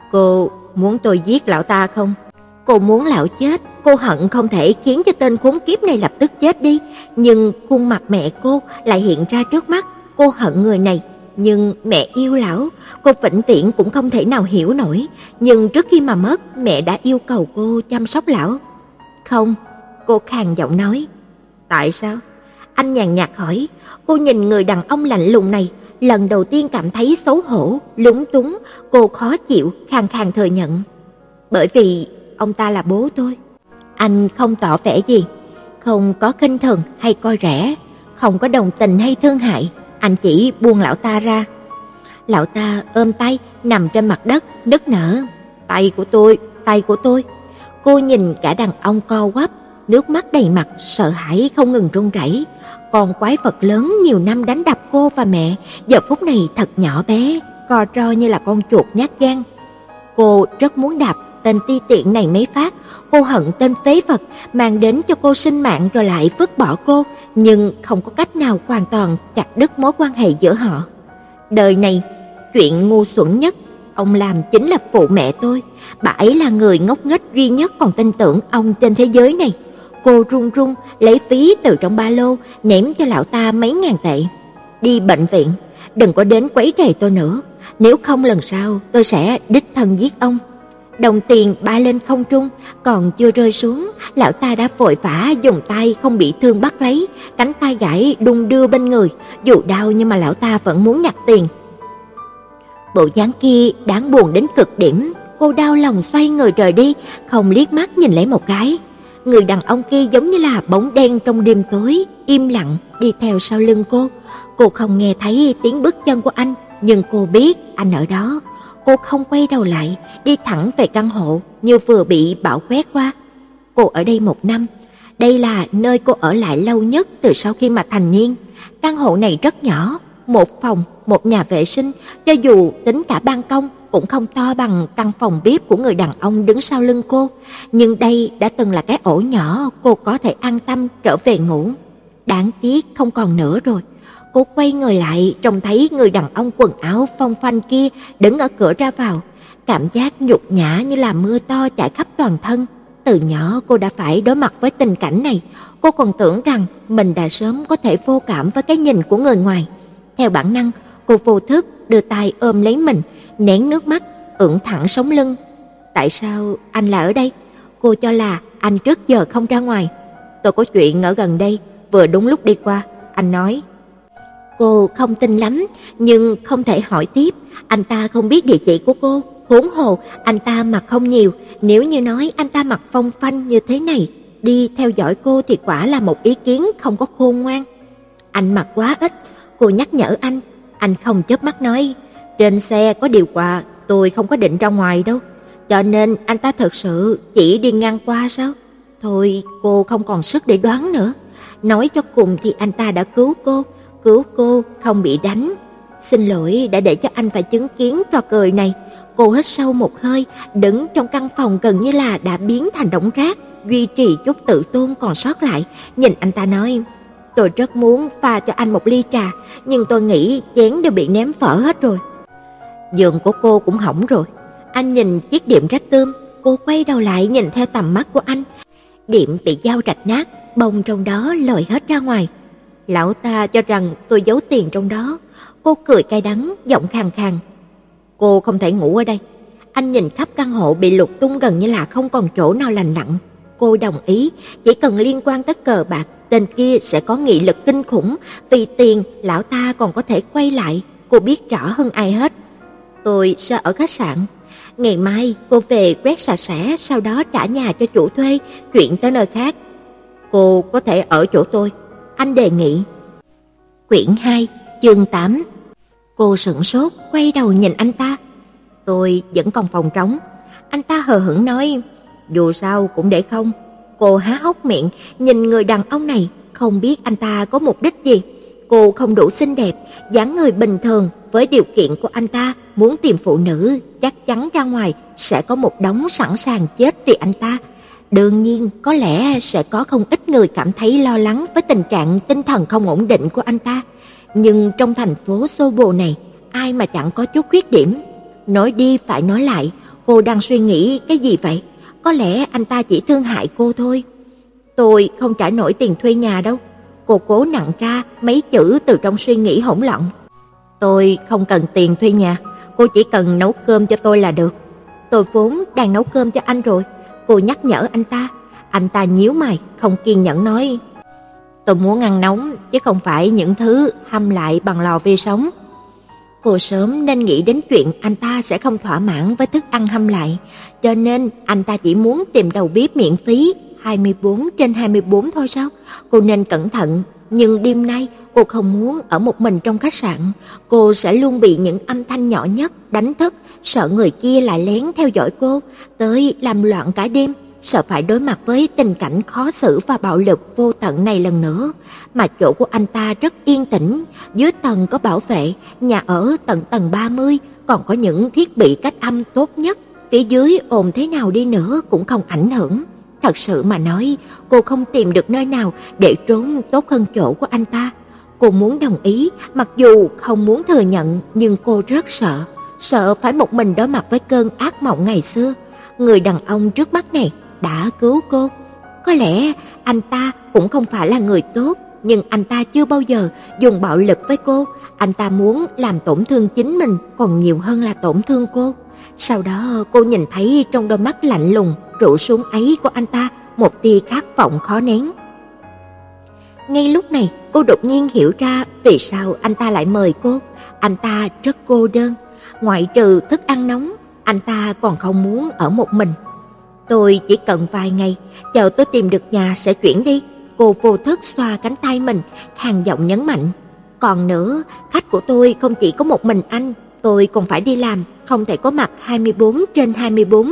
cô muốn tôi giết lão ta không? Cô muốn lão chết, cô hận không thể khiến cho tên khốn kiếp này lập tức chết đi, nhưng khuôn mặt mẹ cô lại hiện ra trước mắt. Cô hận người này, nhưng mẹ yêu lão, cô vĩnh viễn cũng không thể nào hiểu nổi. Nhưng trước khi mà mất, mẹ đã yêu cầu cô chăm sóc lão. Không, cô khàn giọng nói. Tại sao? Anh nhàn nhạt hỏi. Cô nhìn người đàn ông lạnh lùng này, lần đầu tiên cảm thấy xấu hổ, lúng túng. Cô khó chịu, khàn khàn thừa nhận. Bởi vì ông ta là bố tôi. Anh không tỏ vẻ gì, không có khinh thường hay coi rẻ, không có đồng tình hay thương hại. Anh chỉ buông lão ta ra. Lão ta ôm tay nằm trên mặt đất, nức nở. Tay của tôi, tay của tôi. Cô nhìn cả đàn ông co quắp, nước mắt đầy mặt, sợ hãi không ngừng run rẩy. Con quái vật lớn nhiều năm đánh đập cô và mẹ, giờ phút này thật nhỏ bé, co ro như là con chuột nhát gan. Cô rất muốn đạp tên ti tiện này mấy phát. Cô hận tên phế vật mang đến cho cô sinh mạng rồi lại vứt bỏ cô, nhưng không có cách nào hoàn toàn chặt đứt mối quan hệ giữa họ. Đời này, chuyện ngu xuẩn nhất ông làm chính là phụ mẹ tôi. Bà ấy là người ngốc nghếch duy nhất còn tin tưởng ông trên thế giới này. Cô run run lấy ví từ trong ba lô ném cho lão ta mấy ngàn tệ. Đi bệnh viện, đừng có đến quấy rầy tôi nữa, nếu không lần sau tôi sẽ đích thân giết ông. Đồng tiền bay lên không trung, còn chưa rơi xuống, lão ta đã vội vã dùng tay không bị thương bắt lấy, cánh tay gãy đung đưa bên người, dù đau nhưng mà lão ta vẫn muốn nhặt tiền. Bộ dáng kia đáng buồn đến cực điểm, cô đau lòng xoay người rời đi, không liếc mắt nhìn lấy một cái. Người đàn ông kia giống như là bóng đen trong đêm tối, im lặng đi theo sau lưng cô. Cô không nghe thấy tiếng bước chân của anh, nhưng cô biết anh ở đó. Cô không quay đầu lại, đi thẳng về căn hộ như vừa bị bão quét qua. Cô ở đây một năm, đây là nơi cô ở lại lâu nhất từ sau khi mà thành niên. Căn hộ này rất nhỏ, một phòng, một nhà vệ sinh, cho dù tính cả ban công cũng không to bằng căn phòng bếp của người đàn ông đứng sau lưng cô, nhưng đây đã từng là cái ổ nhỏ cô có thể an tâm trở về ngủ. Đáng tiếc không còn nữa rồi. Cô quay người lại, trông thấy người đàn ông quần áo phong phanh kia đứng ở cửa ra vào. Cảm giác nhục nhã như là mưa to chảy khắp toàn thân. Từ nhỏ cô đã phải đối mặt với tình cảnh này. Cô còn tưởng rằng mình đã sớm có thể vô cảm với cái nhìn của người ngoài. Theo bản năng, cô vô thức đưa tay ôm lấy mình, nén nước mắt, ưỡn thẳng sống lưng. Tại sao anh lại ở đây? Cô cho là anh trước giờ không ra ngoài. Tôi có chuyện ở gần đây, vừa đúng lúc đi qua, anh nói. Cô không tin lắm, nhưng không thể hỏi tiếp. Anh ta không biết địa chỉ của cô. Huống hồ, anh ta mặc không nhiều. Nếu như nói anh ta mặc phong phanh như thế này, đi theo dõi cô thì quả là một ý kiến không có khôn ngoan. Anh mặc quá ít. Cô nhắc nhở anh. Anh không chớp mắt nói, trên xe có điều hòa, tôi không có định ra ngoài đâu. Cho nên anh ta thật sự chỉ đi ngang qua sao? Thôi, cô không còn sức để đoán nữa. Nói cho cùng thì anh ta đã cứu cô, cứu cô không bị đánh. Xin lỗi đã để cho anh phải chứng kiến trò cười này. Cô hít sâu một hơi, đứng trong căn phòng gần như là đã biến thành đống rác, duy trì chút tự tôn còn sót lại, nhìn anh ta nói, tôi rất muốn pha cho anh một ly trà, nhưng tôi nghĩ chén đều bị ném phở hết rồi. Giường của cô cũng hỏng rồi. Anh nhìn chiếc đệm rách tươm, cô quay đầu lại nhìn theo tầm mắt của anh. Đệm bị dao rạch nát, bông trong đó lòi hết ra ngoài. Lão ta cho rằng tôi giấu tiền trong đó. Cô cười cay đắng, giọng khàn khàn. Cô không thể ngủ ở đây. Anh nhìn khắp căn hộ bị lục tung gần như là không còn chỗ nào lành lặn. Cô đồng ý, chỉ cần liên quan tới cờ bạc, tên kia sẽ có nghị lực kinh khủng. Vì tiền, lão ta còn có thể quay lại. Cô biết rõ hơn ai hết. Tôi sẽ ở khách sạn. Ngày mai cô về quét sạch sẽ, sau đó trả nhà cho chủ thuê, chuyển tới nơi khác. Cô có thể ở chỗ tôi, anh đề nghị. Quyển hai, chương tám. Cô sửng sốt, quay đầu nhìn anh ta. Tôi vẫn còn phòng trống. Anh ta hờ hững nói, dù sao cũng để không. Cô há hốc miệng, nhìn người đàn ông này, không biết anh ta có mục đích gì. Cô không đủ xinh đẹp, dáng người bình thường, với điều kiện của anh ta muốn tìm phụ nữ, chắc chắn ra ngoài sẽ có một đống sẵn sàng chết vì anh ta. Đương nhiên, có lẽ sẽ có không ít người cảm thấy lo lắng với tình trạng tinh thần không ổn định của anh ta. Nhưng trong thành phố xô bồ này, ai mà chẳng có chút khuyết điểm. Nói đi phải nói lại, cô đang suy nghĩ cái gì vậy? Có lẽ anh ta chỉ thương hại cô thôi. Tôi không trả nổi tiền thuê nhà đâu. Cô cố nặn ra mấy chữ từ trong suy nghĩ hỗn loạn. Tôi không cần tiền thuê nhà, cô chỉ cần nấu cơm cho tôi là được. Tôi vốn đang nấu cơm cho anh rồi. Cô nhắc nhở anh ta. Anh ta nhíu mày, không kiên nhẫn nói, tôi muốn ăn nóng, chứ không phải những thứ hâm lại bằng lò vi sóng. Cô sớm nên nghĩ đến chuyện anh ta sẽ không thỏa mãn với thức ăn hâm lại, cho nên anh ta chỉ muốn tìm đầu bếp miễn phí hai mươi bốn trên hai mươi bốn thôi sao? Cô nên cẩn thận. Nhưng đêm nay cô không muốn ở một mình trong khách sạn. Cô sẽ luôn bị những âm thanh nhỏ nhất đánh thức, sợ người kia lại lén theo dõi cô, tới làm loạn cả đêm, sợ phải đối mặt với tình cảnh khó xử và bạo lực vô tận này lần nữa. Mà chỗ của anh ta rất yên tĩnh, dưới tầng có bảo vệ, nhà ở tận tầng ba mươi, còn có những thiết bị cách âm tốt nhất. phía dưới ồn thế nào đi nữa cũng không ảnh hưởng. Thật sự mà nói, cô không tìm được nơi nào để trốn tốt hơn chỗ của anh ta. Cô muốn đồng ý, mặc dù không muốn thừa nhận, nhưng cô rất sợ. Sợ phải một mình đối mặt với cơn ác mộng ngày xưa. Người đàn ông trước mắt này đã cứu cô. Có lẽ anh ta cũng không phải là người tốt, nhưng anh ta chưa bao giờ dùng bạo lực với cô. Anh ta muốn làm tổn thương chính mình còn nhiều hơn là tổn thương cô. Sau đó cô nhìn thấy trong đôi mắt lạnh lùng, trụ xuống ấy của anh ta một tia khát vọng khó nén. Ngay lúc này, cô đột nhiên hiểu ra vì sao anh ta lại mời cô. Anh ta rất cô đơn, ngoại trừ thức ăn nóng, anh ta còn không muốn ở một mình. Tôi chỉ cần vài ngày, chờ tôi tìm được nhà sẽ chuyển đi. Cô vô thức xoa cánh tay mình, khàn giọng nhấn mạnh. Còn nữa, khách của tôi không chỉ có một mình anh, tôi còn phải đi làm, không thể có mặt hai mươi bốn trên hai mươi bốn.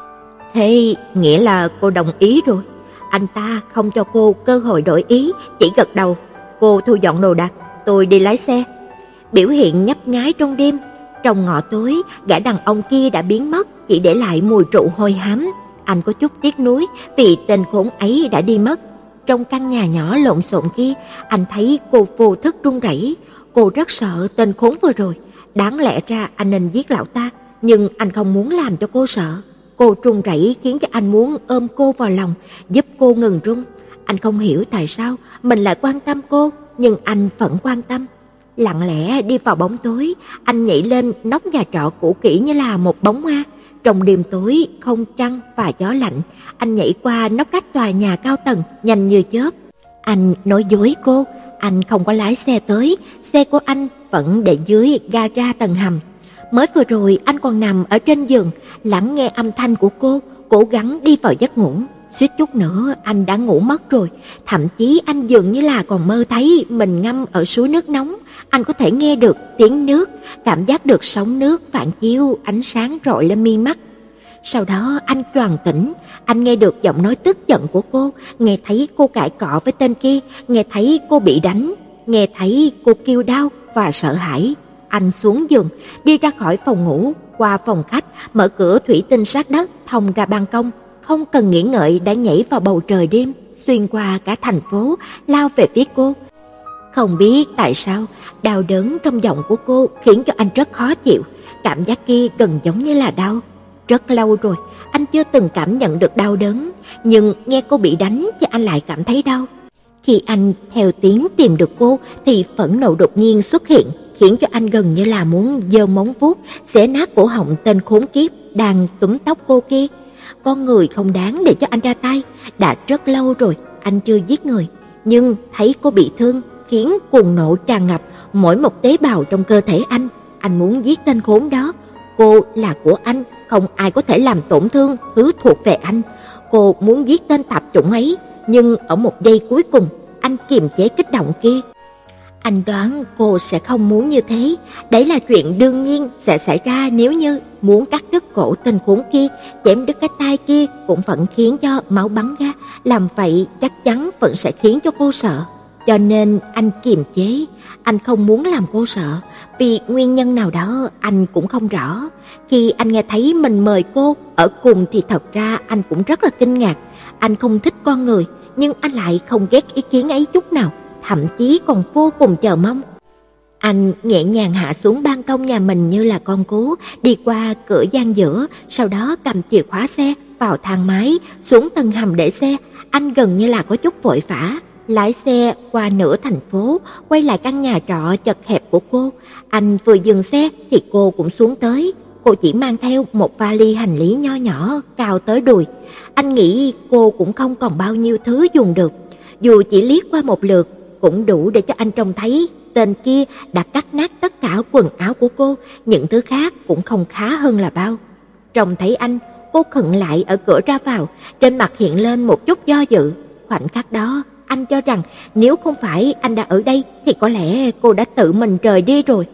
Thế nghĩa là cô đồng ý rồi. Anh ta không cho cô cơ hội đổi ý, chỉ gật đầu. Cô thu dọn đồ đạc, tôi đi lái xe. Biểu hiện nhấp nháy trong đêm. Trong ngõ tối, gã đàn ông kia đã biến mất, chỉ để lại mùi rượu hôi hám. Anh có chút tiếc nuối vì tên khốn ấy đã đi mất. Trong căn nhà nhỏ lộn xộn kia, anh thấy cô vô thức run rẩy. Cô rất sợ tên khốn vừa rồi. Đáng lẽ ra anh nên giết lão ta, nhưng anh không muốn làm cho cô sợ. Cô run rẩy khiến cho anh muốn ôm cô vào lòng, giúp cô ngừng run. Anh không hiểu tại sao mình lại quan tâm cô, nhưng anh vẫn quan tâm. Lặng lẽ đi vào bóng tối, anh nhảy lên nóc nhà trọ cũ kỹ như là một bóng ma. Trong đêm tối, không trăng và gió lạnh, anh nhảy qua nóc các tòa nhà cao tầng nhanh như chớp. Anh nói dối cô, anh không có lái xe tới, xe của anh vẫn để dưới gara tầng hầm. Mới vừa rồi anh còn nằm ở trên giường, lắng nghe âm thanh của cô, cố gắng đi vào giấc ngủ. Suýt chút nữa anh đã ngủ mất rồi, thậm chí anh dường như là còn mơ thấy mình ngâm ở suối nước nóng. Anh có thể nghe được tiếng nước, cảm giác được sóng nước phản chiếu ánh sáng rọi lên mi mắt. Sau đó anh choàng tỉnh, anh nghe được giọng nói tức giận của cô, nghe thấy cô cãi cọ với tên kia, nghe thấy cô bị đánh, nghe thấy cô kêu đau và sợ hãi. Anh xuống giường, đi ra khỏi phòng ngủ, qua phòng khách, mở cửa thủy tinh sát đất thông ra ban công, không cần nghĩ ngợi đã nhảy vào bầu trời đêm, xuyên qua cả thành phố, lao về phía cô. Không biết tại sao, đau đớn trong giọng của cô khiến cho anh rất khó chịu, cảm giác kia gần giống như là đau. Rất lâu rồi, anh chưa từng cảm nhận được đau đớn, nhưng nghe cô bị đánh thì anh lại cảm thấy đau. Khi anh theo tiếng tìm được cô thì phẫn nộ đột nhiên xuất hiện, khiến cho anh gần như là muốn giơ móng vuốt xé nát cổ họng tên khốn kiếp đang túm tóc cô kia. Con người không đáng để cho anh ra tay, đã rất lâu rồi anh chưa giết người, nhưng thấy cô bị thương khiến cuồng nộ tràn ngập mỗi một tế bào trong cơ thể anh. Anh muốn giết tên khốn đó. Cô là của anh, không ai có thể làm tổn thương thứ thuộc về anh. Cô muốn giết tên tạp chủng ấy, nhưng ở một giây cuối cùng, anh kiềm chế kích động kia. Anh đoán cô sẽ không muốn như thế, đấy là chuyện đương nhiên sẽ xảy ra nếu như muốn cắt đứt cổ tên khốn kia, chém đứt cái tay kia cũng vẫn khiến cho máu bắn ra, làm vậy chắc chắn vẫn sẽ khiến cho cô sợ. Cho nên anh kiềm chế, anh không muốn làm cô sợ, vì nguyên nhân nào đó anh cũng không rõ. Khi anh nghe thấy mình mời cô ở cùng thì thật ra anh cũng rất là kinh ngạc. Anh không thích con người, nhưng anh lại không ghét ý kiến ấy chút nào, thậm chí còn vô cùng chờ mong. Anh nhẹ nhàng hạ xuống ban công nhà mình như là con cú, đi qua cửa gian giữa, sau đó cầm chìa khóa xe, vào thang máy, xuống tầng hầm để xe. Anh gần như là có chút vội vã, lái xe qua nửa thành phố, quay lại căn nhà trọ chật hẹp của cô. Anh vừa dừng xe thì cô cũng xuống tới. Cô chỉ mang theo một vali hành lý nho nhỏ cao tới đùi. Anh nghĩ cô cũng không còn bao nhiêu thứ dùng được. Dù chỉ liếc qua một lượt cũng đủ để cho anh trông thấy tên kia đã cắt nát tất cả quần áo của cô, những thứ khác cũng không khá hơn là bao. Trông thấy anh, cô khựng lại ở cửa ra vào, trên mặt hiện lên một chút do dự. Khoảnh khắc đó, anh cho rằng nếu không phải anh đã ở đây thì có lẽ cô đã tự mình rời đi rồi.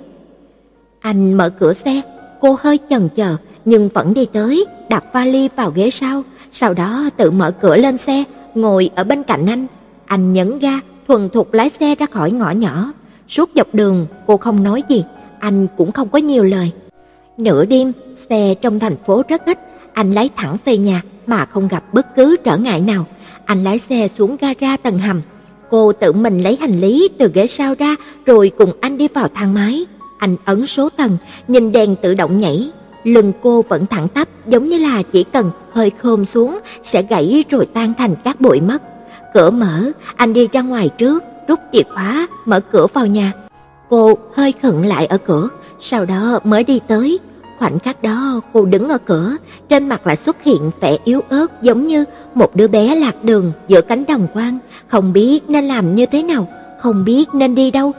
Anh mở cửa xe, cô hơi chần chờ nhưng vẫn đi tới, đặt vali vào ghế sau, sau đó tự mở cửa lên xe, ngồi ở bên cạnh anh. Anh nhấn ga, thuần thục lái xe ra khỏi ngõ nhỏ. Suốt dọc đường cô không nói gì, anh cũng không có nhiều lời. Nửa đêm, xe trong thành phố rất ít, Anh lái thẳng về nhà mà không gặp bất cứ trở ngại nào. Anh lái xe xuống gara tầng hầm. Cô tự mình lấy hành lý từ ghế sau ra rồi cùng anh đi vào thang máy. Anh ấn số tầng, nhìn đèn tự động nhảy. Lưng cô vẫn thẳng tắp, giống như là chỉ cần hơi khom xuống sẽ gãy rồi tan thành cát bụi mất. Cửa mở, anh đi ra ngoài trước, rút chìa khóa, mở cửa vào nhà. Cô hơi khựng lại ở cửa, sau đó mới đi tới. Khoảnh khắc đó cô đứng ở cửa, trên mặt lại xuất hiện vẻ yếu ớt, giống như một đứa bé lạc đường giữa cánh đồng hoang, không biết nên làm như thế nào, không biết nên đi đâu.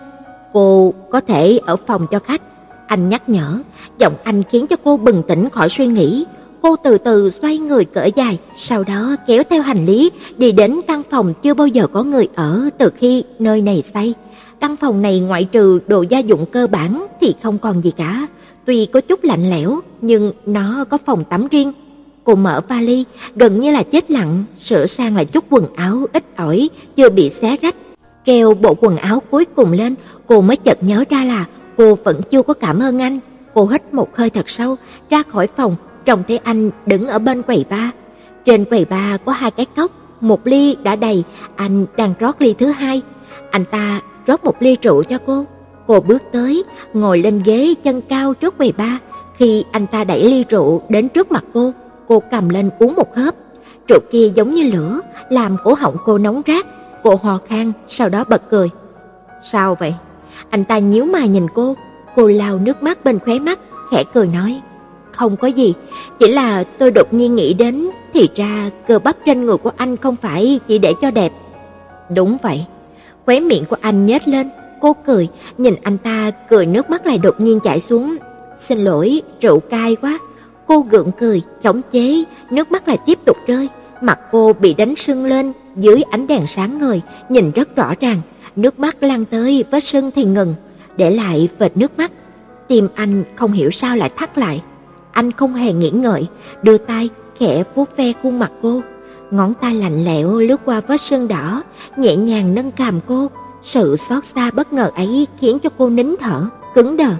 Cô có thể ở phòng cho khách, anh nhắc nhở. Giọng anh khiến cho cô bừng tỉnh khỏi suy nghĩ. Cô từ từ xoay người cởi giày, sau đó kéo theo hành lý đi đến căn phòng chưa bao giờ có người ở từ khi nơi này xây. Căn phòng này ngoại trừ đồ gia dụng cơ bản thì không còn gì cả. Tuy có chút lạnh lẽo nhưng nó có phòng tắm riêng. Cô mở vali, gần như là chết lặng, sửa sang lại chút quần áo ít ỏi chưa bị xé rách. Treo bộ quần áo cuối cùng lên, cô mới chợt nhớ ra là cô vẫn chưa có cảm ơn anh. Cô hít một hơi thật sâu, ra khỏi phòng, trông thấy anh đứng ở bên quầy bar. Trên quầy bar có hai cái cốc, một ly đã đầy, anh đang rót ly thứ hai. Anh ta rót một ly rượu cho cô. Cô bước tới, ngồi lên ghế chân cao trước quầy bar. Khi anh ta đẩy ly rượu đến trước mặt cô, cô cầm lên uống một hớp. Rượu kia giống như lửa, làm cổ họng cô nóng rát. Cô ho khan, sau đó bật cười. Sao vậy? Anh ta nhíu mày nhìn cô. Cô lau nước mắt bên khóe mắt, khẽ cười nói. Không có gì, chỉ là tôi đột nhiên nghĩ đến, thì ra cơ bắp trên người của anh không phải chỉ để cho đẹp. Đúng vậy. Khóe miệng của anh nhếch lên. Cô cười, nhìn anh ta cười, nước mắt lại đột nhiên chảy xuống. Xin lỗi, rượu cay quá. Cô gượng cười, khống chế, nước mắt lại tiếp tục rơi. Mặt cô bị đánh sưng lên, dưới ánh đèn sáng ngời, nhìn rất rõ ràng. Nước mắt lan tới, vết sưng thì ngừng, để lại vệt nước mắt. Tim anh không hiểu sao lại thắt lại. Anh không hề nghĩ ngợi, đưa tay khẽ vuốt ve khuôn mặt cô. Ngón tay lạnh lẽo lướt qua vết sưng đỏ, nhẹ nhàng nâng cằm cô. Sự xót xa bất ngờ ấy khiến cho cô nín thở, cứng đờ.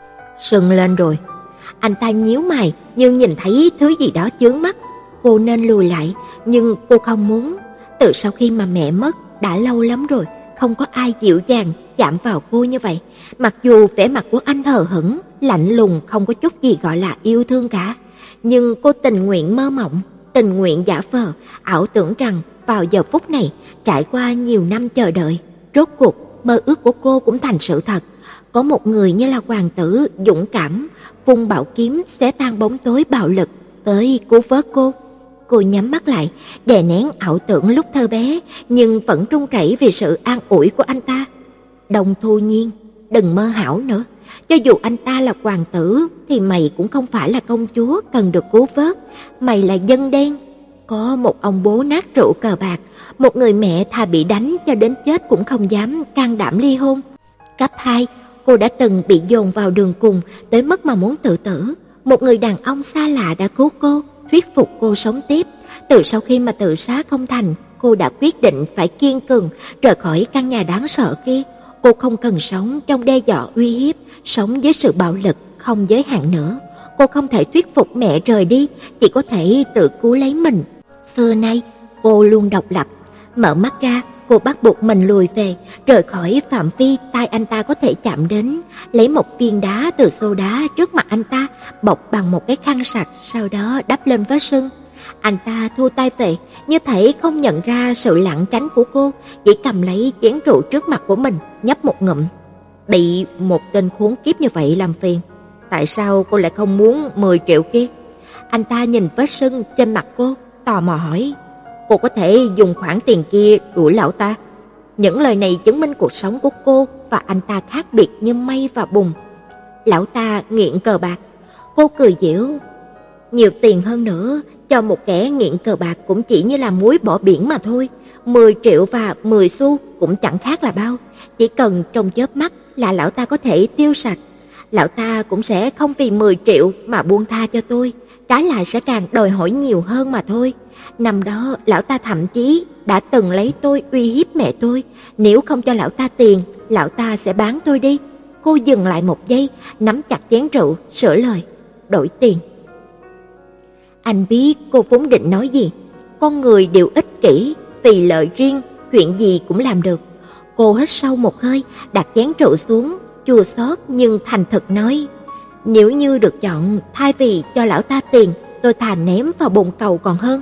Sưng lên rồi. Anh ta nhíu mày như nhìn thấy thứ gì đó chướng mắt. Cô nên lùi lại, nhưng cô không muốn. Từ sau khi mà mẹ mất, đã lâu lắm rồi, không có ai dịu dàng chạm vào cô như vậy. Mặc dù vẻ mặt của anh hờ hững, lạnh lùng, không có chút gì gọi là yêu thương cả, nhưng cô tình nguyện mơ mộng, tình nguyện giả vờ, ảo tưởng rằng vào giờ phút này, trải qua nhiều năm chờ đợi, rốt cuộc mơ ước của cô cũng thành sự thật. Có một người như là hoàng tử dũng cảm, vung bảo kiếm xé tan bóng tối bạo lực tới cứu vớt cô. Cô nhắm mắt lại, đè nén ảo tưởng lúc thơ bé, nhưng vẫn run rẩy vì sự an ủi của anh ta. Đồng Thu Nhiên, đừng mơ hão nữa. Cho dù anh ta là hoàng tử, thì mày cũng không phải là công chúa cần được cứu vớt. Mày là dân đen. Có một ông bố nát rượu cờ bạc, một người mẹ thà bị đánh cho đến chết cũng không dám can đảm ly hôn. Cấp hai, cô đã từng bị dồn vào đường cùng tới mức mà muốn tự tử. Một người đàn ông xa lạ đã cứu cô, thuyết phục cô sống tiếp. Từ sau khi mà tự sát không thành, cô đã quyết định phải kiên cường rời khỏi căn nhà đáng sợ kia. Cô không cần sống trong đe dọa uy hiếp, sống với sự bạo lực không giới hạn nữa. Cô không thể thuyết phục mẹ rời đi, chỉ có thể tự cứu lấy mình. Xưa nay, cô luôn độc lập. Mở mắt ra, cô bắt buộc mình lùi về, rời khỏi phạm vi tay anh ta có thể chạm đến, lấy một viên đá từ xô đá trước mặt anh ta, bọc bằng một cái khăn sạch, sau đó đắp lên vết sưng. Anh ta thu tay về, như thể không nhận ra sự lảng tránh của cô, chỉ cầm lấy chén rượu trước mặt của mình, nhấp một ngụm. Bị một tên khốn kiếp như vậy làm phiền, tại sao cô lại không muốn mười triệu kia? Anh ta nhìn vết sưng trên mặt cô, tò mò hỏi. Cô có thể dùng khoản tiền kia đuổi lão ta. Những lời này chứng minh cuộc sống của cô và anh ta khác biệt như mây và bùn. Lão ta nghiện cờ bạc. Cô cười giễu. Nhiều tiền hơn nữa, cho một kẻ nghiện cờ bạc cũng chỉ như là muối bỏ biển mà thôi. Mười triệu và mười xu cũng chẳng khác là bao. Chỉ cần trong chớp mắt là lão ta có thể tiêu sạch. Lão ta cũng sẽ không vì mười triệu mà buông tha cho tôi, trái lại sẽ càng đòi hỏi nhiều hơn mà thôi. Năm đó, lão ta thậm chí đã từng lấy tôi uy hiếp mẹ tôi. Nếu không cho lão ta tiền, lão ta sẽ bán tôi đi. Cô dừng lại một giây, nắm chặt chén rượu, sửa lời. Đổi tiền. Anh biết cô vốn định nói gì. Con người đều ích kỷ, vì lợi riêng, chuyện gì cũng làm được. Cô hít sâu một hơi, đặt chén rượu xuống, chua xót nhưng thành thực nói: nếu như được chọn, thay vì cho lão ta tiền, tôi thà ném vào bồn cầu còn hơn.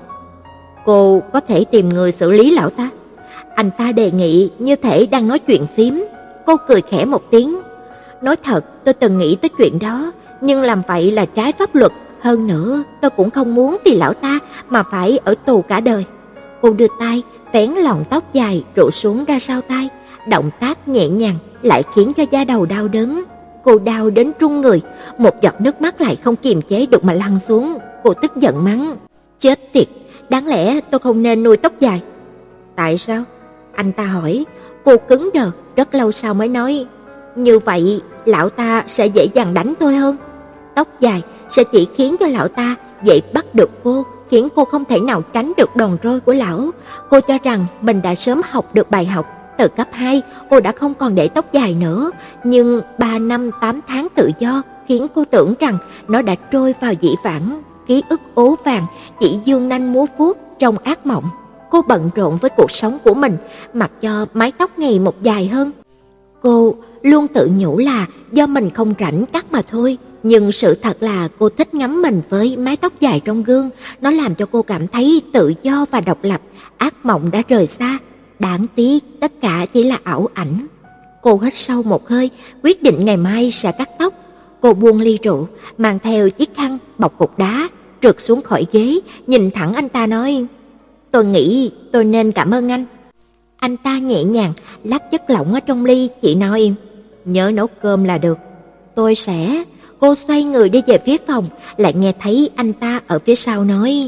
Cô có thể tìm người xử lý lão ta. Anh ta đề nghị như thể đang nói chuyện phím. Cô cười khẽ một tiếng. Nói thật, tôi từng nghĩ tới chuyện đó, nhưng làm vậy là trái pháp luật. Hơn nữa, tôi cũng không muốn vì lão ta mà phải ở tù cả đời. Cô đưa tay vén lọn tóc dài rủ xuống ra sau tai, động tác nhẹ nhàng lại khiến cho da đầu đau đớn. Cô đau đến run người, một giọt nước mắt lại không kiềm chế được mà lăn xuống. Cô tức giận mắng: chết tiệt, đáng lẽ tôi không nên nuôi tóc dài. Tại sao? Anh ta hỏi. Cô cứng đờ, rất lâu sau mới nói: như vậy lão ta sẽ dễ dàng đánh tôi hơn. Tóc dài sẽ chỉ khiến cho lão ta dễ bắt được cô, khiến cô không thể nào tránh được đòn roi của lão. Cô cho rằng mình đã sớm học được bài học. Từ cấp hai, cô đã không còn để tóc dài nữa, nhưng ba năm tám tháng tự do khiến cô tưởng rằng nó đã trôi vào dĩ vãng. Ký ức ố vàng chỉ dương nanh múa vuốt trong ác mộng. Cô bận rộn với cuộc sống của mình, mặc cho mái tóc ngày một dài hơn. Cô luôn tự nhủ là do mình không rảnh cắt mà thôi, nhưng sự thật là cô thích ngắm mình với mái tóc dài trong gương. Nó làm cho cô cảm thấy tự do và độc lập. Ác mộng đã rời xa. Đáng tiếc tất cả chỉ là ảo ảnh. Cô hít sâu một hơi, quyết định ngày mai sẽ cắt tóc. Cô buông ly rượu, mang theo chiếc khăn bọc cục đá, trượt xuống khỏi ghế, nhìn thẳng anh ta nói: tôi nghĩ tôi nên cảm ơn anh. Anh ta nhẹ nhàng lắc chất lỏng ở trong ly, chỉ nói: nhớ nấu cơm là được. Tôi sẽ. Cô xoay người đi về phía phòng, lại nghe thấy anh ta ở phía sau nói: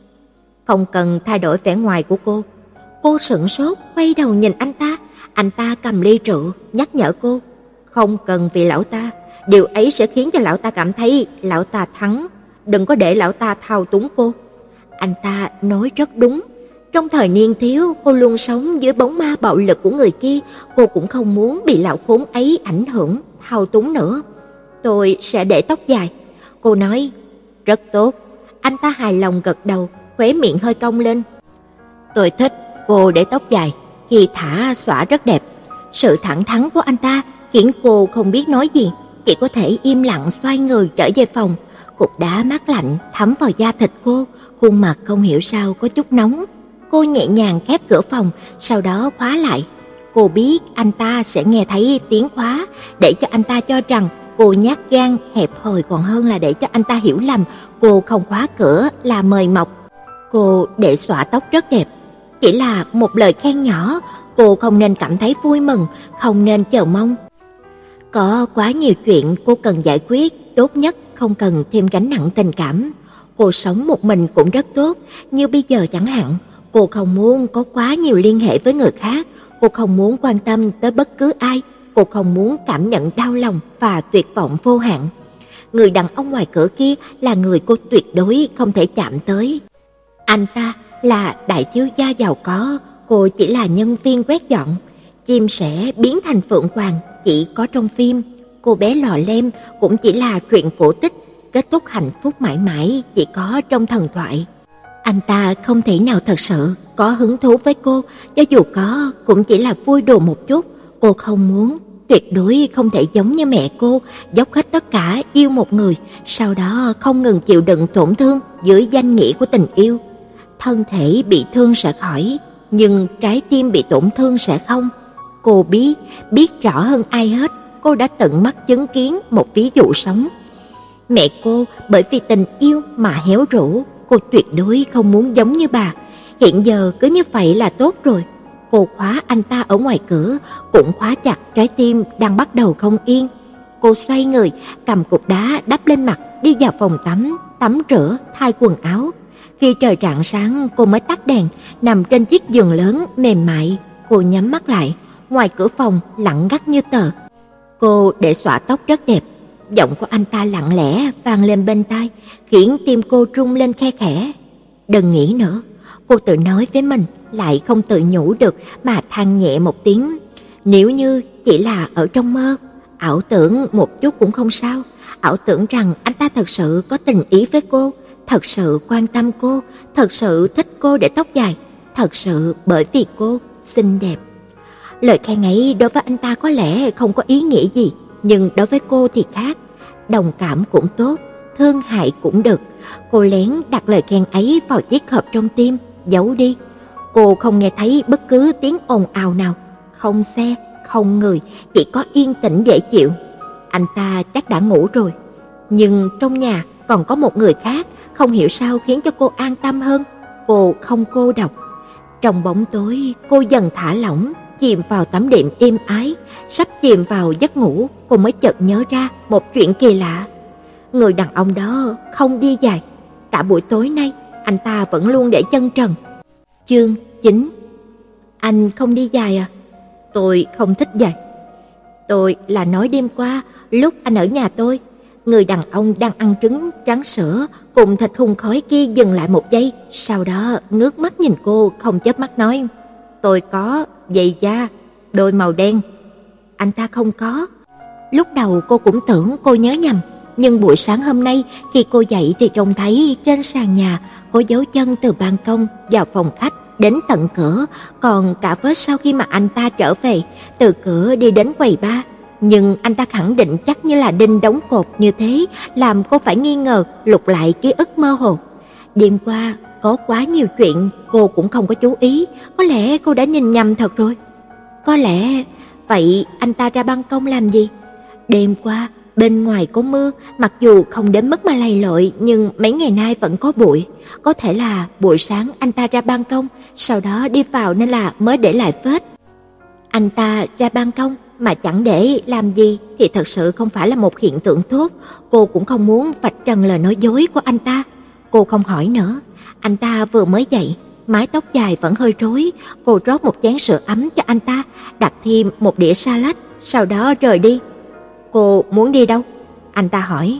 không cần thay đổi vẻ ngoài của cô. Cô sững sốt, quay đầu nhìn anh ta. Anh ta cầm ly rượu, nhắc nhở cô: không cần vì lão ta, điều ấy sẽ khiến cho lão ta cảm thấy lão ta thắng. Đừng có để lão ta thao túng cô. Anh ta nói rất đúng. Trong thời niên thiếu, cô luôn sống dưới bóng ma bạo lực của người kia. Cô cũng không muốn bị lão khốn ấy ảnh hưởng, thao túng nữa. Tôi sẽ để tóc dài. Cô nói. Rất tốt. Anh ta hài lòng gật đầu, khóe miệng hơi cong lên. Tôi thích cô để tóc dài, khi thả xõa rất đẹp. Sự thẳng thắn của anh ta khiến cô không biết nói gì, chỉ có thể im lặng xoay người trở về phòng. Cục đá mát lạnh thấm vào da thịt cô, khuôn mặt không hiểu sao có chút nóng. Cô nhẹ nhàng khép cửa phòng, sau đó khóa lại. Cô biết anh ta sẽ nghe thấy tiếng khóa, để cho anh ta cho rằng cô nhát gan hẹp hòi còn hơn là để cho anh ta hiểu lầm cô không khóa cửa là mời mọc. Cô để xõa tóc rất đẹp, chỉ là một lời khen nhỏ. Cô không nên cảm thấy vui mừng, không nên chờ mong. Có quá nhiều chuyện cô cần giải quyết, tốt nhất không cần thêm gánh nặng tình cảm. Cô sống một mình cũng rất tốt, như bây giờ chẳng hạn. Cô không muốn có quá nhiều liên hệ với người khác, cô không muốn quan tâm tới bất cứ ai, cô không muốn cảm nhận đau lòng và tuyệt vọng vô hạn. Người đàn ông ngoài cửa kia là người cô tuyệt đối không thể chạm tới. Anh ta là đại thiếu gia giàu có, cô chỉ là nhân viên quét dọn. Chim sẻ biến thành phượng hoàng chỉ có trong phim, cô bé lọ lem cũng chỉ là truyện cổ tích, kết thúc hạnh phúc mãi mãi chỉ có trong thần thoại. Anh ta không thể nào thật sự có hứng thú với cô, cho dù có cũng chỉ là vui đùa một chút. Cô không muốn, tuyệt đối không thể giống như mẹ cô, dốc hết tất cả yêu một người, sau đó không ngừng chịu đựng tổn thương dưới danh nghĩa của tình yêu. Thân thể bị thương sẽ khỏi, nhưng trái tim bị tổn thương sẽ không. Cô biết, biết rõ hơn ai hết, cô đã tận mắt chứng kiến một ví dụ sống. Mẹ cô bởi vì tình yêu mà héo rũ, cô tuyệt đối không muốn giống như bà. Hiện giờ cứ như vậy là tốt rồi. Cô khóa anh ta ở ngoài cửa, cũng khóa chặt trái tim đang bắt đầu không yên. Cô xoay người, cầm cục đá đắp lên mặt, đi vào phòng tắm, tắm rửa, thay quần áo. Khi trời rạng sáng, cô mới tắt đèn, nằm trên chiếc giường lớn mềm mại. Cô nhắm mắt lại, ngoài cửa phòng lặng ngắt như tờ. Cô để xõa tóc rất đẹp. Giọng của anh ta lặng lẽ vang lên bên tai, khiến tim cô rung lên khe khẽ. Đừng nghĩ nữa, cô tự nói với mình, lại không tự nhủ được mà than nhẹ một tiếng. Nếu như chỉ là ở trong mơ, ảo tưởng một chút cũng không sao. Ảo tưởng rằng anh ta thật sự có tình ý với cô, thật sự quan tâm cô, thật sự thích cô để tóc dài, thật sự bởi vì cô xinh đẹp. Lời khen ấy đối với anh ta có lẽ không có ý nghĩa gì, nhưng đối với cô thì khác. Đồng cảm cũng tốt, thương hại cũng được. Cô lén đặt lời khen ấy vào chiếc hộp trong tim, giấu đi. Cô không nghe thấy bất cứ tiếng ồn ào nào, không xe, không người, chỉ có yên tĩnh dễ chịu. Anh ta chắc đã ngủ rồi, nhưng trong nhà còn có một người khác, không hiểu sao khiến cho cô an tâm hơn. Cô không cô độc. Trong bóng tối, cô dần thả lỏng, chìm vào tấm đệm êm ái. Sắp chìm vào giấc ngủ, cô mới chợt nhớ ra một chuyện kỳ lạ. Người đàn ông đó không đi giày. Cả buổi tối nay, anh ta vẫn luôn để chân trần. Chương chín. Anh không đi giày à? Tôi không thích giày. Tôi là nói đêm qua, lúc anh ở nhà tôi, người đàn ông đang ăn trứng trắng sữa cùng thịt hun khói kia dừng lại một giây, sau đó ngước mắt nhìn cô không chớp mắt nói: "Tôi có giày da, đôi màu đen." Anh ta không có. Lúc đầu cô cũng tưởng cô nhớ nhầm, nhưng buổi sáng hôm nay khi cô dậy thì trông thấy trên sàn nhà có dấu chân từ ban công vào phòng khách đến tận cửa, còn cả vết sau khi mà anh ta trở về từ cửa đi đến quầy bar. Nhưng anh ta khẳng định chắc như là đinh đóng cột như thế, làm cô phải nghi ngờ, lục lại ký ức mơ hồ. Đêm qua có quá nhiều chuyện cô cũng không có chú ý, có lẽ cô đã nhìn nhầm thật rồi. Có lẽ vậy anh ta ra ban công làm gì? Đêm qua bên ngoài có mưa, mặc dù không đến mức mà lầy lội, nhưng mấy ngày nay vẫn có bụi. Có thể là buổi sáng anh ta ra ban công, sau đó đi vào nên là mới để lại vết. Anh ta ra ban công mà chẳng để làm gì thì thật sự không phải là một hiện tượng tốt. Cô cũng không muốn vạch trần lời nói dối của anh ta. Cô không hỏi nữa. Anh ta vừa mới dậy, mái tóc dài vẫn hơi rối. Cô rót một chén sữa ấm cho anh ta, đặt thêm một đĩa salad, sau đó rời đi. Cô muốn đi đâu? Anh ta hỏi.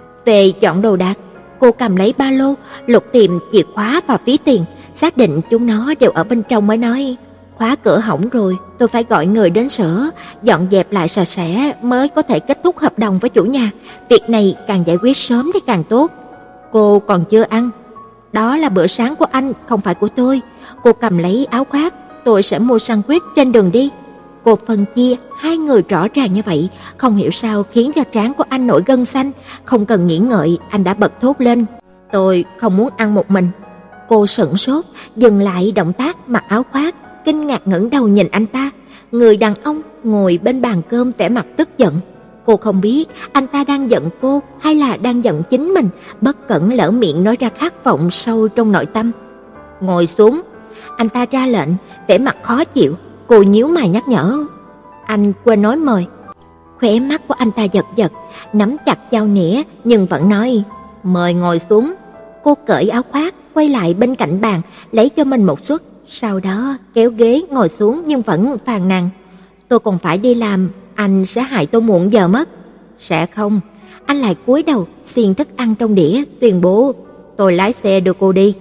Về dọn đồ đạc. Cô cầm lấy ba lô, lục tìm chìa khóa và ví tiền, xác định chúng nó đều ở bên trong mới nói: khóa cửa hỏng rồi, tôi phải gọi người đến sửa, dọn dẹp lại sạch sẽ mới có thể kết thúc hợp đồng với chủ nhà. Việc này càng giải quyết sớm thì càng tốt. Cô còn chưa ăn. Đó là bữa sáng của anh, không phải của tôi. Cô cầm lấy áo khoác, tôi sẽ mua sandwich trên đường đi. Cô phân chia hai người rõ ràng như vậy, không hiểu sao khiến cho trán của anh nổi gân xanh. Không cần nghĩ ngợi, anh đã bật thốt lên: tôi không muốn ăn một mình. Cô sững sốt, dừng lại động tác mặc áo khoác, kinh ngạc ngẩng đầu nhìn anh ta. Người đàn ông ngồi bên bàn cơm vẻ mặt tức giận. Cô không biết anh ta đang giận cô hay là đang giận chính mình, bất cẩn lỡ miệng nói ra khát vọng sâu trong nội tâm. Ngồi xuống. Anh ta ra lệnh, vẻ mặt khó chịu. Cô nhíu mày nhắc nhở. Anh quên nói mời. Khóe mắt của anh ta giật giật, nắm chặt dao nĩa nhưng vẫn nói: mời ngồi xuống. Cô cởi áo khoác, quay lại bên cạnh bàn, lấy cho mình một suất, sau đó kéo ghế ngồi xuống nhưng vẫn phàn nàn: tôi còn phải đi làm, anh sẽ hại tôi muộn giờ mất. Sẽ không. Anh lại cúi đầu xiên thức ăn trong đĩa, tuyên bố: tôi lái xe đưa cô đi.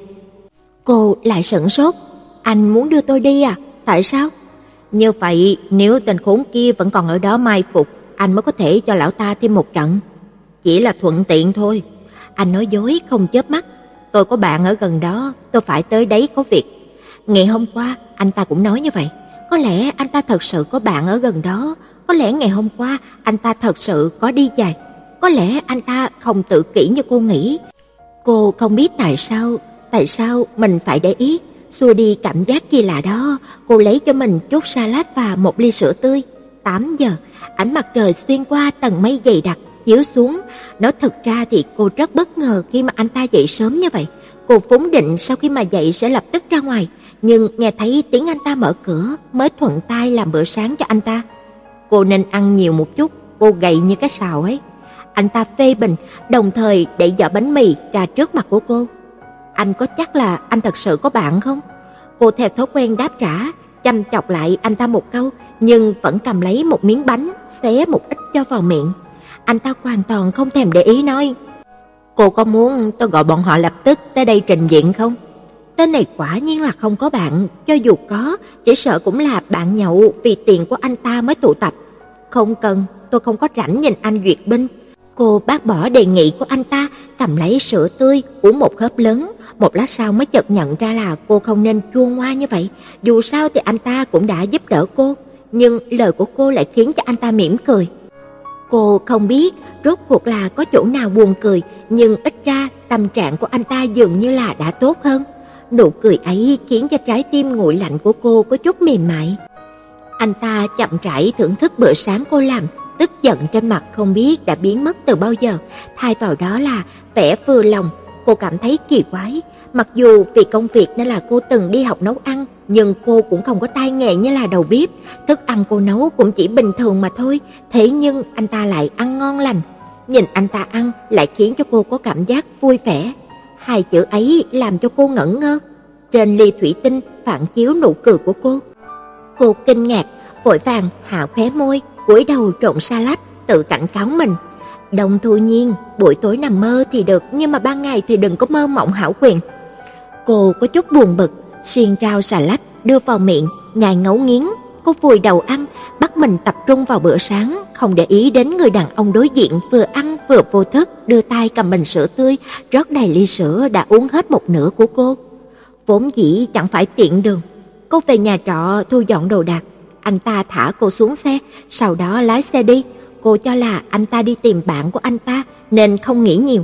Cô lại sửng sốt. Anh muốn đưa tôi đi à? Tại sao? Như vậy nếu tên khốn kia vẫn còn ở đó mai phục, anh mới có thể cho lão ta thêm một trận. Chỉ là thuận tiện thôi. Anh nói dối không chớp mắt. Tôi có bạn ở gần đó, tôi phải tới đấy có việc. Ngày hôm qua anh ta cũng nói như vậy. Có lẽ anh ta thật sự có bạn ở gần đó. Có lẽ ngày hôm qua anh ta thật sự có đi giày. Có lẽ anh ta không tự kỷ như cô nghĩ. Cô không biết tại sao, tại sao mình phải để ý. Xua đi cảm giác kỳ lạ đó, cô lấy cho mình chút salad và một ly sữa tươi. Tám giờ, ánh mặt trời xuyên qua tầng mây dày đặc chiếu xuống. Nói thật ra thì cô rất bất ngờ khi mà anh ta dậy sớm như vậy. Cô vốn định sau khi mà dậy sẽ lập tức ra ngoài, nhưng nghe thấy tiếng anh ta mở cửa mới thuận tay làm bữa sáng cho anh ta. Cô nên ăn nhiều một chút, cô gầy như cái sào ấy. Anh ta phê bình, đồng thời đẩy giỏ bánh mì ra trước mặt của cô. Anh có chắc là anh thật sự có bạn không? Cô theo thói quen đáp trả, chăm chọc lại anh ta một câu, nhưng vẫn cầm lấy một miếng bánh, xé một ít cho vào miệng. Anh ta hoàn toàn không thèm để ý nói: cô có muốn tôi gọi bọn họ lập tức tới đây trình diện không? Tên này quả nhiên là không có bạn, cho dù có, chỉ sợ cũng là bạn nhậu vì tiền của anh ta mới tụ tập. Không cần, tôi không có rảnh nhìn anh duyệt binh. Cô bác bỏ đề nghị của anh ta, cầm lấy sữa tươi uống một hớp lớn. Một lát sau mới chợt nhận ra là cô không nên chua ngoa như vậy. Dù sao thì anh ta cũng đã giúp đỡ cô, nhưng lời của cô lại khiến cho anh ta mỉm cười. Cô không biết rốt cuộc là có chỗ nào buồn cười, nhưng ít ra tâm trạng của anh ta dường như là đã tốt hơn. Nụ cười ấy khiến cho trái tim nguội lạnh của cô có chút mềm mại. Anh ta chậm rãi thưởng thức bữa sáng cô làm, tức giận trên mặt không biết đã biến mất từ bao giờ, thay vào đó là vẻ vừa lòng. Cô cảm thấy kỳ quái, mặc dù vì công việc nên là cô từng đi học nấu ăn, nhưng cô cũng không có tay nghề như là đầu bếp, thức ăn cô nấu cũng chỉ bình thường mà thôi, thế nhưng anh ta lại ăn ngon lành. Nhìn anh ta ăn lại khiến cho cô có cảm giác vui vẻ. Hai chữ ấy làm cho cô ngẩn ngơ. Trên ly thủy tinh phản chiếu nụ cười của cô. Cô kinh ngạc, vội vàng hạ khóe môi, cúi đầu trộn salad, tự cảnh cáo mình. Đồng Thu Nhiên, buổi tối nằm mơ thì được, nhưng mà ban ngày thì đừng có mơ mộng hão quyền. Cô có chút buồn bực, xiên rau salad đưa vào miệng, nhai ngấu nghiến. Cô vùi đầu ăn, bắt mình tập trung vào bữa sáng, không để ý đến người đàn ông đối diện vừa ăn vừa vô thức đưa tay cầm bình sữa tươi, rót đầy ly sữa đã uống hết một nửa của cô. Vốn dĩ chẳng phải tiện đường. Cô về nhà trọ thu dọn đồ đạc. Anh ta thả cô xuống xe, sau đó lái xe đi. Cô cho là anh ta đi tìm bạn của anh ta nên không nghĩ nhiều.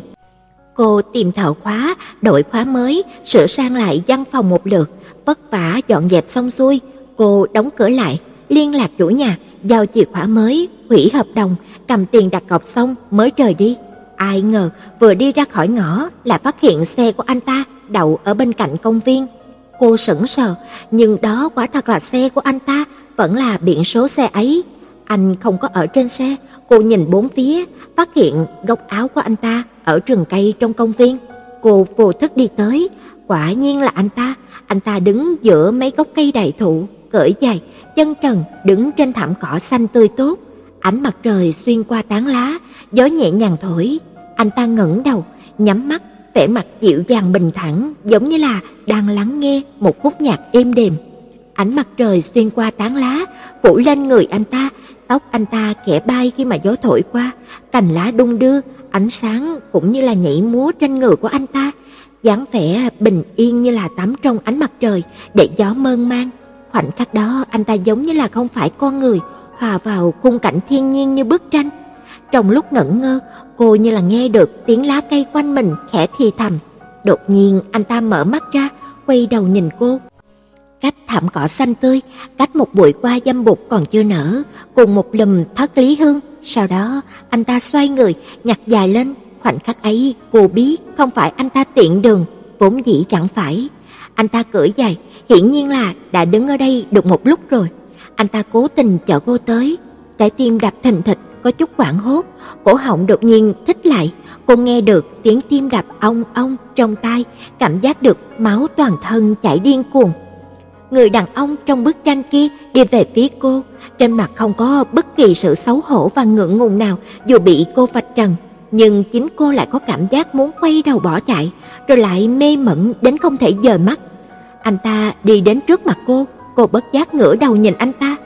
Cô tìm thợ khóa, đổi khóa mới, sửa sang lại văn phòng một lượt, vất vả dọn dẹp xong xuôi. Cô đóng cửa lại, liên lạc chủ nhà, giao chìa khóa mới, hủy hợp đồng, cầm tiền đặt cọc xong mới rời đi. Ai ngờ vừa đi ra khỏi ngõ là phát hiện xe của anh ta đậu ở bên cạnh công viên. Cô sững sờ, nhưng đó quả thật là xe của anh ta, vẫn là biển số xe ấy. Anh không có ở trên xe. Cô nhìn bốn phía, phát hiện góc áo của anh ta ở rừng cây trong công viên. Cô vô thức đi tới, quả nhiên là anh ta. Anh ta đứng giữa mấy gốc cây đại thụ, cởi giày, chân trần đứng trên thảm cỏ xanh tươi tốt. Ánh mặt trời xuyên qua tán lá, gió nhẹ nhàng thổi. Anh ta ngẩng đầu, nhắm mắt, vẻ mặt dịu dàng bình thản, giống như là đang lắng nghe một khúc nhạc êm đềm. Ánh mặt trời xuyên qua tán lá, phủ lên người anh ta, tóc anh ta khẽ bay khi mà gió thổi qua, cành lá đung đưa, ánh sáng cũng như là nhảy múa trên người của anh ta, dáng vẻ bình yên như là tắm trong ánh mặt trời để gió mơn man. Khoảnh khắc đó anh ta giống như là không phải con người, hòa vào khung cảnh thiên nhiên như bức tranh. Trong lúc ngẩn ngơ, cô như là nghe được tiếng lá cây quanh mình khẽ thì thầm. Đột nhiên anh ta mở mắt ra, quay đầu nhìn cô. Cách thảm cỏ xanh tươi, cách một bụi hoa dâm bụt còn chưa nở, cùng một lùm thất lý hương. Sau đó anh ta xoay người, nhặt dài lên. Khoảnh khắc ấy cô biết không phải anh ta tiện đường, vốn dĩ chẳng phải. Anh ta cởi giày, hiển nhiên là đã đứng ở đây được một lúc rồi. Anh ta cố tình chở cô tới. Trái tim đập thình thịch, có chút hoảng hốt, cổ họng đột nhiên thít lại. Cô nghe được tiếng tim đập ong ong trong tai, cảm giác được máu toàn thân chảy điên cuồng. Người đàn ông trong bức tranh kia đi về phía cô, trên mặt không có bất kỳ sự xấu hổ và ngượng ngùng nào dù bị cô vạch trần, nhưng chính cô lại có cảm giác muốn quay đầu bỏ chạy, rồi lại mê mẩn đến không thể dời mắt. Anh ta đi đến trước mặt cô, cô bất giác ngửa đầu nhìn anh ta.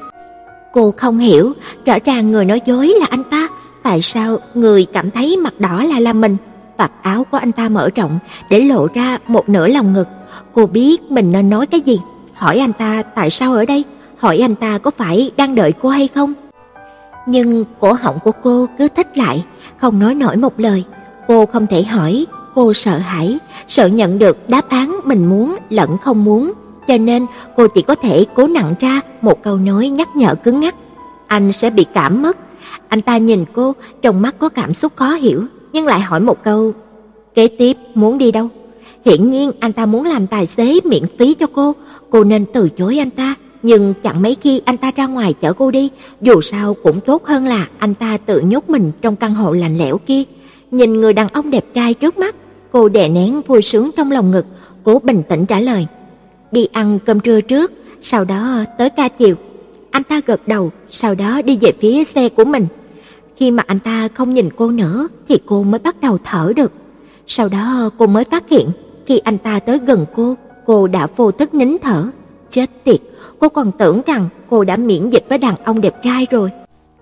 Cô không hiểu, rõ ràng người nói dối là anh ta, tại sao người cảm thấy mặt đỏ lại là mình? Vạt áo của anh ta mở rộng để lộ ra một nửa lòng ngực. Cô biết mình nên nói cái gì, hỏi anh ta tại sao ở đây, hỏi anh ta có phải đang đợi cô hay không. Nhưng cổ họng của cô cứ thít lại, không nói nổi một lời. Cô không thể hỏi, cô sợ hãi, sợ nhận được đáp án mình muốn lẫn không muốn, cho nên cô chỉ có thể cố nặn ra một câu nói nhắc nhở cứng ngắc. Anh sẽ bị cảm mất. Anh ta nhìn cô, trong mắt có cảm xúc khó hiểu, nhưng lại hỏi một câu, kế tiếp muốn đi đâu? Hiển nhiên anh ta muốn làm tài xế miễn phí cho cô, cô nên từ chối anh ta. Nhưng chẳng mấy khi anh ta ra ngoài chở cô đi, dù sao cũng tốt hơn là anh ta tự nhốt mình trong căn hộ lạnh lẽo kia. Nhìn người đàn ông đẹp trai trước mắt, cô đè nén vui sướng trong lòng ngực, cố bình tĩnh trả lời. Đi ăn cơm trưa trước, sau đó tới ca chiều. Anh ta gật đầu, sau đó đi về phía xe của mình. Khi mà anh ta không nhìn cô nữa thì cô mới bắt đầu thở được. Sau đó cô mới phát hiện, khi anh ta tới gần cô, cô đã vô thức nín thở. Chết tiệt, cô còn tưởng rằng cô đã miễn dịch với đàn ông đẹp trai rồi.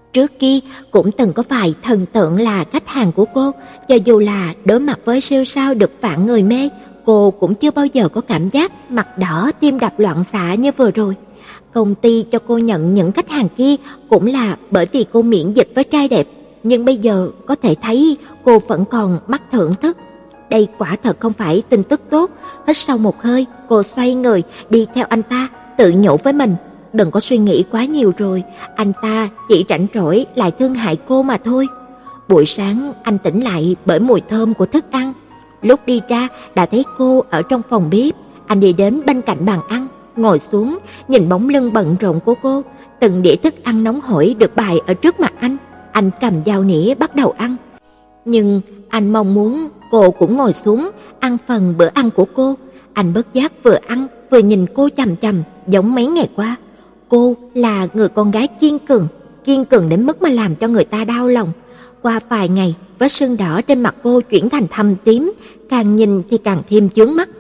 Trước kia cũng từng có vài thần tượng là khách hàng của cô, cho dù là đối mặt với siêu sao được vạn người mê, cô cũng chưa bao giờ có cảm giác mặt đỏ tim đập loạn xạ như vừa rồi. Công ty cho cô nhận những khách hàng kia cũng là bởi vì cô miễn dịch với trai đẹp, nhưng bây giờ có thể thấy cô vẫn còn mắt thưởng thức. Đây quả thật không phải tin tức tốt. Hít sâu một hơi, cô xoay người đi theo anh ta, tự nhủ với mình, đừng có suy nghĩ quá nhiều rồi, anh ta chỉ rảnh rỗi lại thương hại cô mà thôi. Buổi sáng anh tỉnh lại bởi mùi thơm của thức ăn. Lúc đi ra đã thấy cô ở trong phòng bếp. Anh đi đến bên cạnh bàn ăn, ngồi xuống, nhìn bóng lưng bận rộn của cô. Từng đĩa thức ăn nóng hổi được bày ở trước mặt anh. Anh cầm dao nĩa bắt đầu ăn. Nhưng anh mong muốn cô cũng ngồi xuống ăn phần bữa ăn của cô. Anh bất giác vừa ăn vừa nhìn cô chằm chằm, giống mấy ngày qua. Cô là người con gái kiên cường, kiên cường đến mức mà làm cho người ta đau lòng. Qua vài ngày, vết sưng đỏ trên mặt cô chuyển thành thâm tím, càng nhìn thì càng thêm chướng mắt.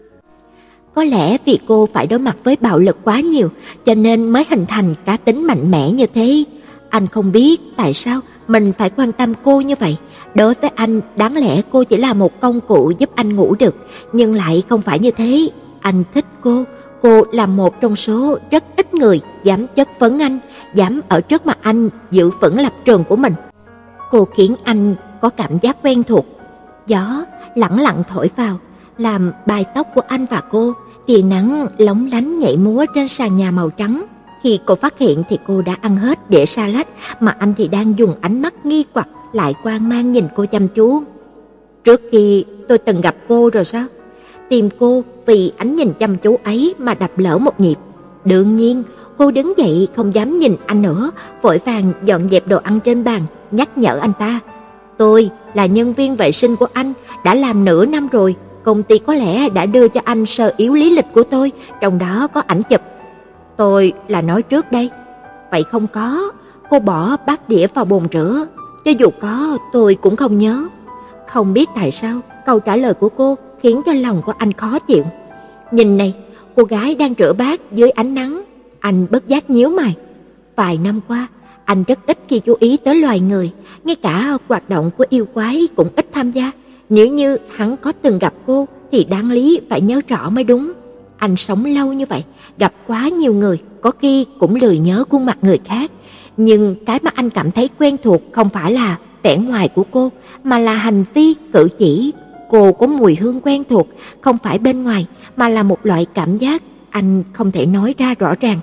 Có lẽ vì cô phải đối mặt với bạo lực quá nhiều, cho nên mới hình thành cá tính mạnh mẽ như thế. Anh không biết tại sao mình phải quan tâm cô như vậy. Đối với anh, đáng lẽ cô chỉ là một công cụ giúp anh ngủ được, nhưng lại không phải như thế. Anh thích cô, cô là một trong số rất ít người dám chất vấn anh, dám ở trước mặt anh giữ vững lập trường của mình. Cô khiến anh có cảm giác quen thuộc. Gió lẳng lặng thổi vào, làm bài tóc của anh và cô, tia nắng lóng lánh nhảy múa trên sàn nhà màu trắng. Khi cô phát hiện thì cô đã ăn hết đĩa salad, mà anh thì đang dùng ánh mắt nghi hoặc lại quan mang nhìn cô chăm chú. Trước khi tôi từng gặp cô rồi sao? Tim cô vì ánh nhìn chăm chú ấy mà đập lỡ một nhịp. Đương nhiên, cô đứng dậy không dám nhìn anh nữa, vội vàng dọn dẹp đồ ăn trên bàn, nhắc nhở anh ta. Tôi là nhân viên vệ sinh của anh, đã làm nửa năm rồi. Công ty có lẽ đã đưa cho anh sơ yếu lý lịch của tôi, trong đó có ảnh chụp. Tôi là nói trước đây. Vậy không có. Cô bỏ bát đĩa vào bồn rửa. Cho dù có, tôi cũng không nhớ. Không biết tại sao, câu trả lời của cô khiến cho lòng của anh khó chịu. Nhìn này, cô gái đang rửa bát dưới ánh nắng. Anh bất giác nhíu mày. Vài năm qua, anh rất ít khi chú ý tới loài người, ngay cả hoạt động của yêu quái cũng ít tham gia. Nếu như hắn có từng gặp cô thì đáng lý phải nhớ rõ mới đúng. Anh sống lâu như vậy, gặp quá nhiều người, có khi cũng lười nhớ khuôn mặt người khác. Nhưng cái mà anh cảm thấy quen thuộc không phải là vẻ ngoài của cô, mà là hành vi, cử chỉ. Cô có mùi hương quen thuộc, không phải bên ngoài, mà là một loại cảm giác anh không thể nói ra rõ ràng.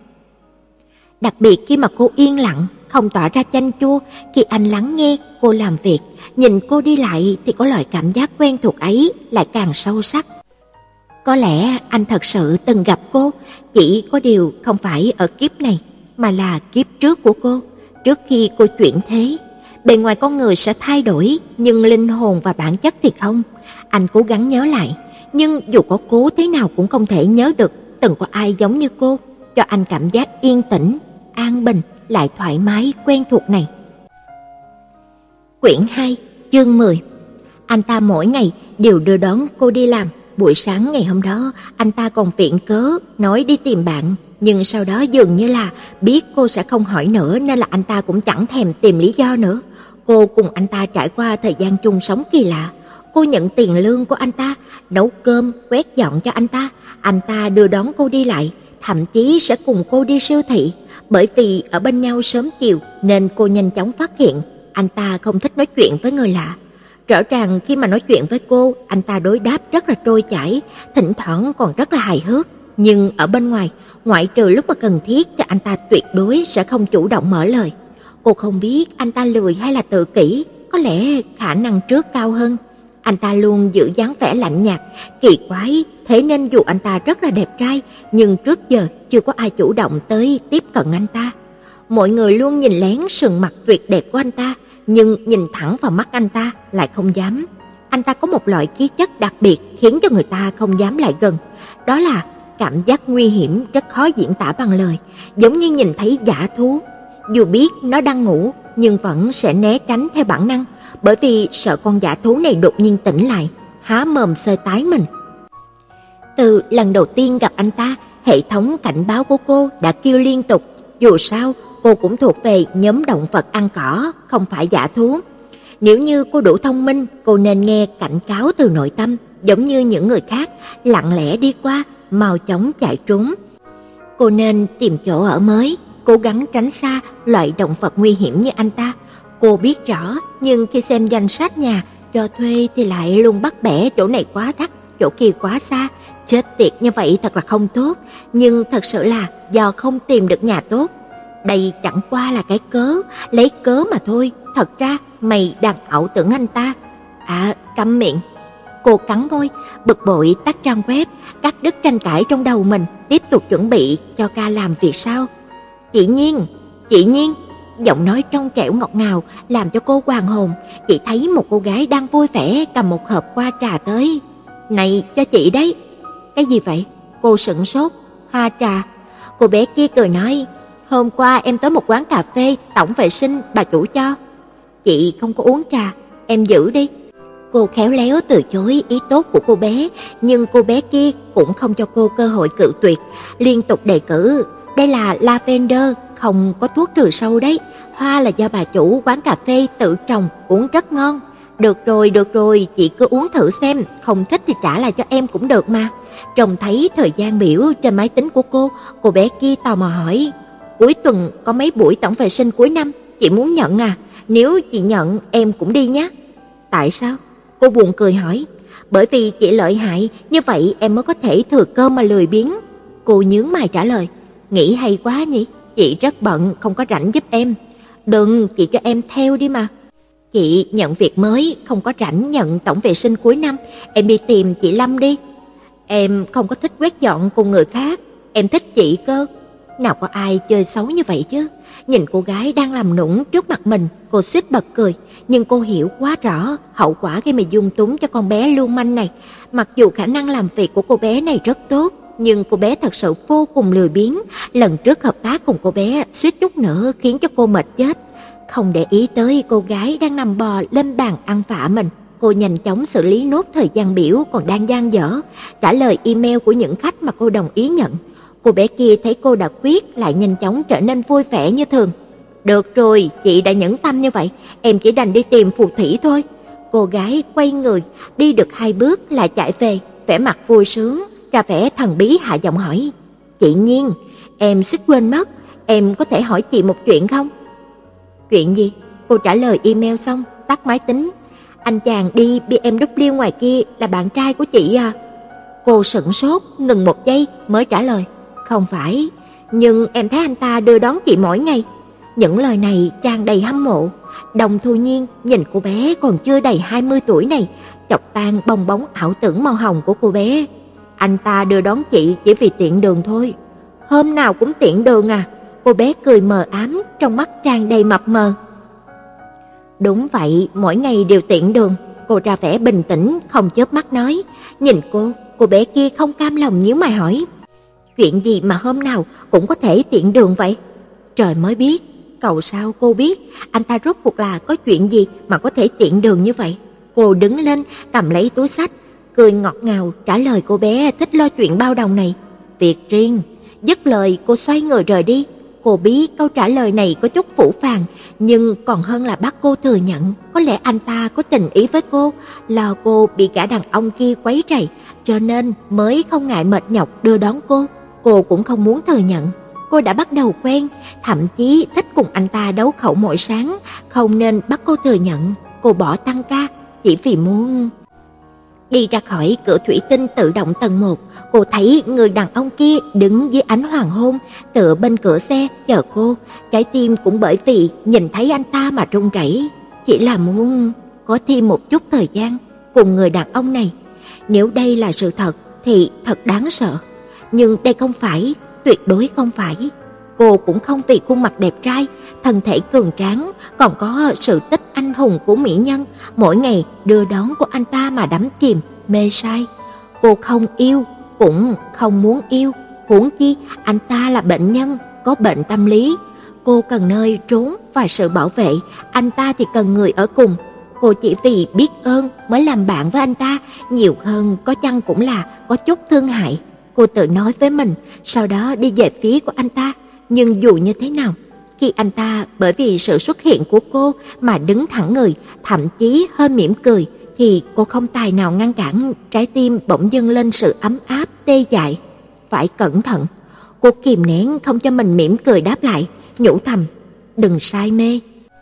Đặc biệt khi mà cô yên lặng, không tỏa ra chanh chua, khi anh lắng nghe cô làm việc, nhìn cô đi lại thì có loại cảm giác quen thuộc ấy lại càng sâu sắc. Có lẽ anh thật sự từng gặp cô, chỉ có điều không phải ở kiếp này, mà là kiếp trước của cô, trước khi cô chuyển thế. Bề ngoài con người sẽ thay đổi, nhưng linh hồn và bản chất thì không. Anh cố gắng nhớ lại, nhưng dù có cố thế nào cũng không thể nhớ được từng có ai giống như cô, cho anh cảm giác yên tĩnh, an bình, lại thoải mái, quen thuộc này. Quyển hai, chương mười. Anh ta mỗi ngày đều đưa đón cô đi làm. Buổi sáng ngày hôm đó, anh ta còn viện cớ nói đi tìm bạn, nhưng sau đó dường như là biết cô sẽ không hỏi nữa nên là anh ta cũng chẳng thèm tìm lý do nữa. Cô cùng anh ta trải qua thời gian chung sống kỳ lạ. Cô nhận tiền lương của anh ta, nấu cơm, quét dọn cho anh ta. Anh ta đưa đón cô đi lại, thậm chí sẽ cùng cô đi siêu thị. Bởi vì ở bên nhau sớm chiều nên cô nhanh chóng phát hiện anh ta không thích nói chuyện với người lạ. Rõ ràng khi mà nói chuyện với cô, anh ta đối đáp rất là trôi chảy, thỉnh thoảng còn rất là hài hước. Nhưng ở bên ngoài, ngoại trừ lúc mà cần thiết thì anh ta tuyệt đối sẽ không chủ động mở lời. Cô không biết anh ta lười hay là tự kỷ, có lẽ khả năng trước cao hơn. Anh ta luôn giữ dáng vẻ lạnh nhạt, kỳ quái, thế nên dù anh ta rất là đẹp trai, nhưng trước giờ chưa có ai chủ động tới tiếp cận anh ta. Mọi người luôn nhìn lén sườn mặt tuyệt đẹp của anh ta, nhưng nhìn thẳng vào mắt anh ta lại không dám. Anh ta có một loại khí chất đặc biệt khiến cho người ta không dám lại gần. Đó là cảm giác nguy hiểm rất khó diễn tả bằng lời, giống như nhìn thấy dã thú. Dù biết nó đang ngủ, nhưng vẫn sẽ né tránh theo bản năng, bởi vì sợ con dã thú này đột nhiên tỉnh lại, há mồm xơi tái mình. Từ lần đầu tiên gặp anh ta, hệ thống cảnh báo của cô đã kêu liên tục. Dù sao, cô cũng thuộc về nhóm động vật ăn cỏ, không phải dã thú. Nếu như cô đủ thông minh, cô nên nghe cảnh cáo từ nội tâm, giống như những người khác, lặng lẽ đi qua, mau chóng chạy trốn. Cô nên tìm chỗ ở mới, cố gắng tránh xa loại động vật nguy hiểm như anh ta. Cô biết rõ, nhưng khi xem danh sách nhà cho thuê thì lại luôn bắt bẻ, chỗ này quá đắt, chỗ kia quá xa. Chết tiệt, như vậy thật là không tốt, nhưng thật sự là do không tìm được nhà tốt. Đây chẳng qua là cái cớ, lấy cớ mà thôi, thật ra mày đang ảo tưởng anh ta. À, câm miệng. Cô cắn môi, bực bội tắt trang web, cắt đứt tranh cãi trong đầu mình, tiếp tục chuẩn bị cho ca làm việc sau. Chị Nhiên, chị Nhiên, giọng nói trong trẻo ngọt ngào làm cho cô hoàn hồn. Chị thấy một cô gái đang vui vẻ cầm một hộp hoa trà tới. Này, cho chị đấy. Cái gì vậy? Cô sửng sốt. Hoa trà. Cô bé kia cười nói, hôm qua em tới một quán cà phê, tổng vệ sinh bà chủ cho. Chị không có uống trà, em giữ đi. Cô khéo léo từ chối ý tốt của cô bé, nhưng cô bé kia cũng không cho cô cơ hội cự tuyệt, liên tục đề cử. Đây là lavender, không có thuốc trừ sâu đấy. Hoa là do bà chủ quán cà phê tự trồng, uống rất ngon. Được rồi, được rồi, chị cứ uống thử xem, không thích thì trả lại cho em cũng được mà. Trông thấy thời gian biểu trên máy tính của cô, cô bé kia tò mò hỏi, cuối tuần có mấy buổi tổng vệ sinh cuối năm, chị muốn nhận à? Nếu chị nhận, em cũng đi nhé. Tại sao? Cô buồn cười hỏi. Bởi vì chị lợi hại, như vậy em mới có thể thừa cơ mà lười biếng. Cô nhướng mày trả lời, nghĩ hay quá nhỉ, chị rất bận, không có rảnh giúp em. Đừng, chị cho em theo đi mà. Chị nhận việc mới, không có rảnh nhận tổng vệ sinh cuối năm, em đi tìm chị Lâm đi. Em không có thích quét dọn cùng người khác, em thích chị cơ. Nào có ai chơi xấu như vậy chứ. Nhìn cô gái đang làm nũng trước mặt mình, cô suýt bật cười, nhưng cô hiểu quá rõ hậu quả khi mà dung túng cho con bé lưu manh này. Mặc dù khả năng làm việc của cô bé này rất tốt, nhưng cô bé thật sự vô cùng lười biếng. Lần trước hợp tác cùng cô bé suýt chút nữa khiến cho cô mệt chết. Không để ý tới cô gái đang nằm bò lên bàn ăn vạ mình, cô nhanh chóng xử lý nốt thời gian biểu còn đang dang dở, trả lời email của những khách mà cô đồng ý nhận. Cô bé kia thấy cô đã quyết lại nhanh chóng trở nên vui vẻ như thường. Được rồi, chị đã nhẫn tâm như vậy, em chỉ đành đi tìm phù thủy thôi. Cô gái quay người, đi được hai bước lại chạy về, vẻ mặt vui sướng, ra vẻ thần bí hạ giọng hỏi. Chị Nhiên, em suýt quên mất, em có thể hỏi chị một chuyện không? Chuyện gì? Cô trả lời email xong, tắt máy tính. Anh chàng đi bê em vê ngoài kia là bạn trai của chị à? Cô sửng sốt, ngừng một giây mới trả lời. Không phải, nhưng em thấy anh ta đưa đón chị mỗi ngày. Những lời này tràn đầy hâm mộ. Đồng Thu Nhiên nhìn cô bé còn chưa đầy hai mươi tuổi này, chọc tan bong bóng ảo tưởng màu hồng của cô bé. Anh ta đưa đón chị chỉ vì tiện đường thôi. Hôm nào cũng tiện đường à? Cô bé cười mờ ám, trong mắt tràn đầy mập mờ. Đúng vậy, mỗi ngày đều tiện đường. Cô ra vẻ bình tĩnh, không chớp mắt nói. Nhìn cô, cô bé kia không cam lòng nhíu mày hỏi. Chuyện gì mà hôm nào cũng có thể tiện đường vậy? Trời mới biết, cầu sao cô biết anh ta rốt cuộc là có chuyện gì mà có thể tiện đường như vậy. Cô đứng lên, cầm lấy túi xách, cười ngọt ngào trả lời cô bé thích lo chuyện bao đồng này. Việc riêng. Dứt lời cô xoay người rời đi. Cô biết câu trả lời này có chút phũ phàng, nhưng còn hơn là bắt cô thừa nhận có lẽ anh ta có tình ý với cô, lo cô bị cả đàn ông kia quấy rầy, cho nên mới không ngại mệt nhọc đưa đón cô. Cô cũng không muốn thừa nhận, cô đã bắt đầu quen, thậm chí thích cùng anh ta đấu khẩu mỗi sáng, không nên bắt cô thừa nhận. Cô bỏ tăng ca chỉ vì muốn... Đi ra khỏi cửa thủy tinh tự động tầng một, cô thấy người đàn ông kia đứng dưới ánh hoàng hôn, tựa bên cửa xe chờ cô. Trái tim cũng bởi vì nhìn thấy anh ta mà run rẩy, chỉ là muốn có thêm một chút thời gian cùng người đàn ông này. Nếu đây là sự thật thì thật đáng sợ, nhưng đây không phải, tuyệt đối không phải. Cô cũng không vì khuôn mặt đẹp trai, thân thể cường tráng, còn có sự tích anh hùng của mỹ nhân, mỗi ngày đưa đón của anh ta mà đắm chìm, mê say. Cô không yêu, cũng không muốn yêu, huống chi anh ta là bệnh nhân, có bệnh tâm lý. Cô cần nơi trốn và sự bảo vệ, anh ta thì cần người ở cùng. Cô chỉ vì biết ơn mới làm bạn với anh ta, nhiều hơn có chăng cũng là có chút thương hại. Cô tự nói với mình, sau đó đi về phía của anh ta. Nhưng dù như thế nào, Khi anh ta bởi vì sự xuất hiện của cô mà đứng thẳng người, thậm chí hơi mỉm cười, thì cô không tài nào ngăn cản, trái tim bỗng dâng lên sự ấm áp tê dại. Phải cẩn thận. Cô kìm nén không cho mình mỉm cười đáp lại, nhủ thầm, đừng say mê.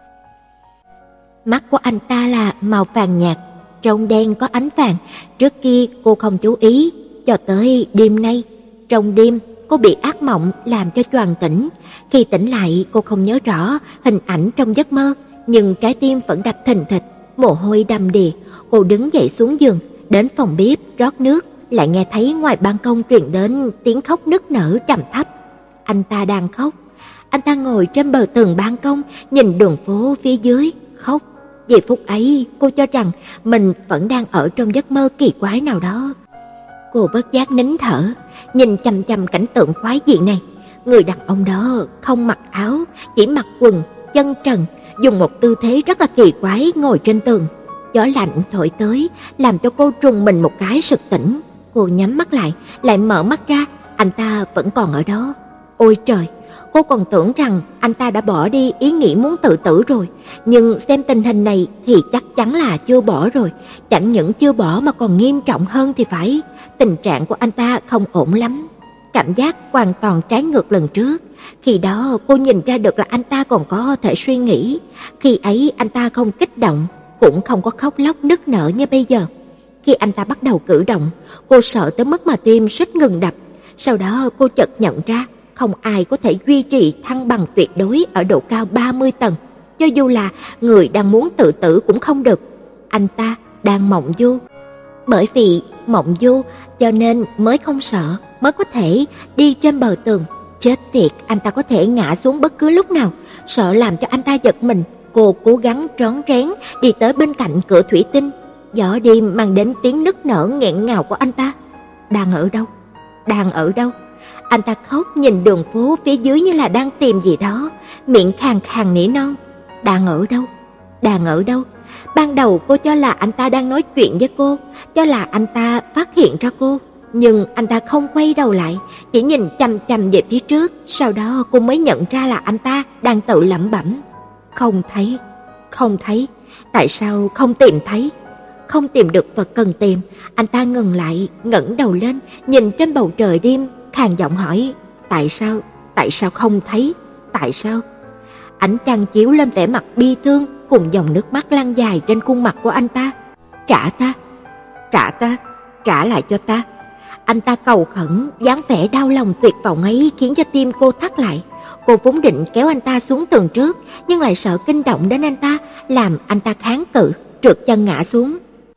Mắt của anh ta là màu vàng nhạt, trong đen có ánh vàng. Trước kia cô không chú ý, cho tới đêm nay. Trong đêm, cô bị ác mộng làm cho choàng tỉnh. Khi tỉnh lại, cô không nhớ rõ hình ảnh trong giấc mơ, nhưng trái tim vẫn đập thình thịch, mồ hôi đầm đìa. Cô đứng dậy xuống giường, đến phòng bếp rót nước, lại nghe thấy ngoài ban công truyền đến tiếng khóc nức nở trầm thấp. Anh ta đang khóc. Anh ta ngồi trên bờ tường ban công, nhìn đường phố phía dưới, khóc. Giây phút ấy, cô cho rằng mình vẫn đang ở trong giấc mơ kỳ quái nào đó. Cô bất giác nín thở, nhìn chằm chằm cảnh tượng quái dị này. Người đàn ông đó không mặc áo, chỉ mặc quần, chân trần, dùng một tư thế rất là kỳ quái ngồi trên tường. Gió lạnh thổi tới, làm cho cô trùng mình một cái sực tỉnh. Cô nhắm mắt lại, lại mở mắt ra, anh ta vẫn còn ở đó. Ôi trời, cô còn tưởng rằng anh ta đã bỏ đi ý nghĩ muốn tự tử rồi, nhưng xem tình hình này thì chắc chắn là chưa bỏ rồi, chẳng những chưa bỏ mà còn nghiêm trọng hơn thì phải. Tình trạng của anh ta không ổn lắm. Cảm giác hoàn toàn trái ngược lần trước. Khi đó cô nhìn ra được là anh ta còn có thể suy nghĩ. Khi ấy anh ta không kích động, cũng không có khóc lóc nức nở như bây giờ. Khi anh ta bắt đầu cử động, cô sợ tới mức mà tim suýt ngừng đập. Sau đó cô chợt nhận ra không ai có thể duy trì thăng bằng tuyệt đối ở độ cao ba mươi tầng. Cho dù là người đang muốn tự tử cũng không được. Anh ta đang mộng du. Bởi vì mộng du cho nên mới không sợ, mới có thể đi trên bờ tường. Chết tiệt, anh ta có thể ngã xuống bất cứ lúc nào, sợ làm cho anh ta giật mình. Cô cố gắng rón rén đi tới bên cạnh cửa thủy tinh. Gió đêm mang đến tiếng nức nở nghẹn ngào của anh ta. Đang ở đâu? Đang ở đâu? Anh ta khóc nhìn đường phố phía dưới như là đang tìm gì đó, miệng khàn khàn nỉ non. Đang ở đâu? Đang ở đâu? Ban đầu cô cho là anh ta đang nói chuyện với cô, cho là anh ta phát hiện ra cô, nhưng anh ta không quay đầu lại, chỉ nhìn chằm chằm về phía trước. Sau đó cô mới nhận ra là anh ta đang tự lẩm bẩm. Không thấy, không thấy, tại sao không tìm thấy? Không tìm được vật cần tìm, anh ta ngừng lại, ngẩng đầu lên, nhìn trên bầu trời đêm, khàn giọng hỏi, tại sao, tại sao không thấy, tại sao? Ánh trăng chiếu lên vẻ mặt bi thương cùng dòng nước mắt lan dài trên khuôn mặt của anh ta. Trả ta, trả ta, trả lại cho ta. Anh ta cầu khẩn, dáng vẻ đau lòng tuyệt vọng ấy khiến cho tim cô thắt lại. Cô vốn định kéo anh ta xuống tường trước, nhưng lại sợ kinh động đến anh ta, làm anh ta kháng cự, trượt chân ngã xuống.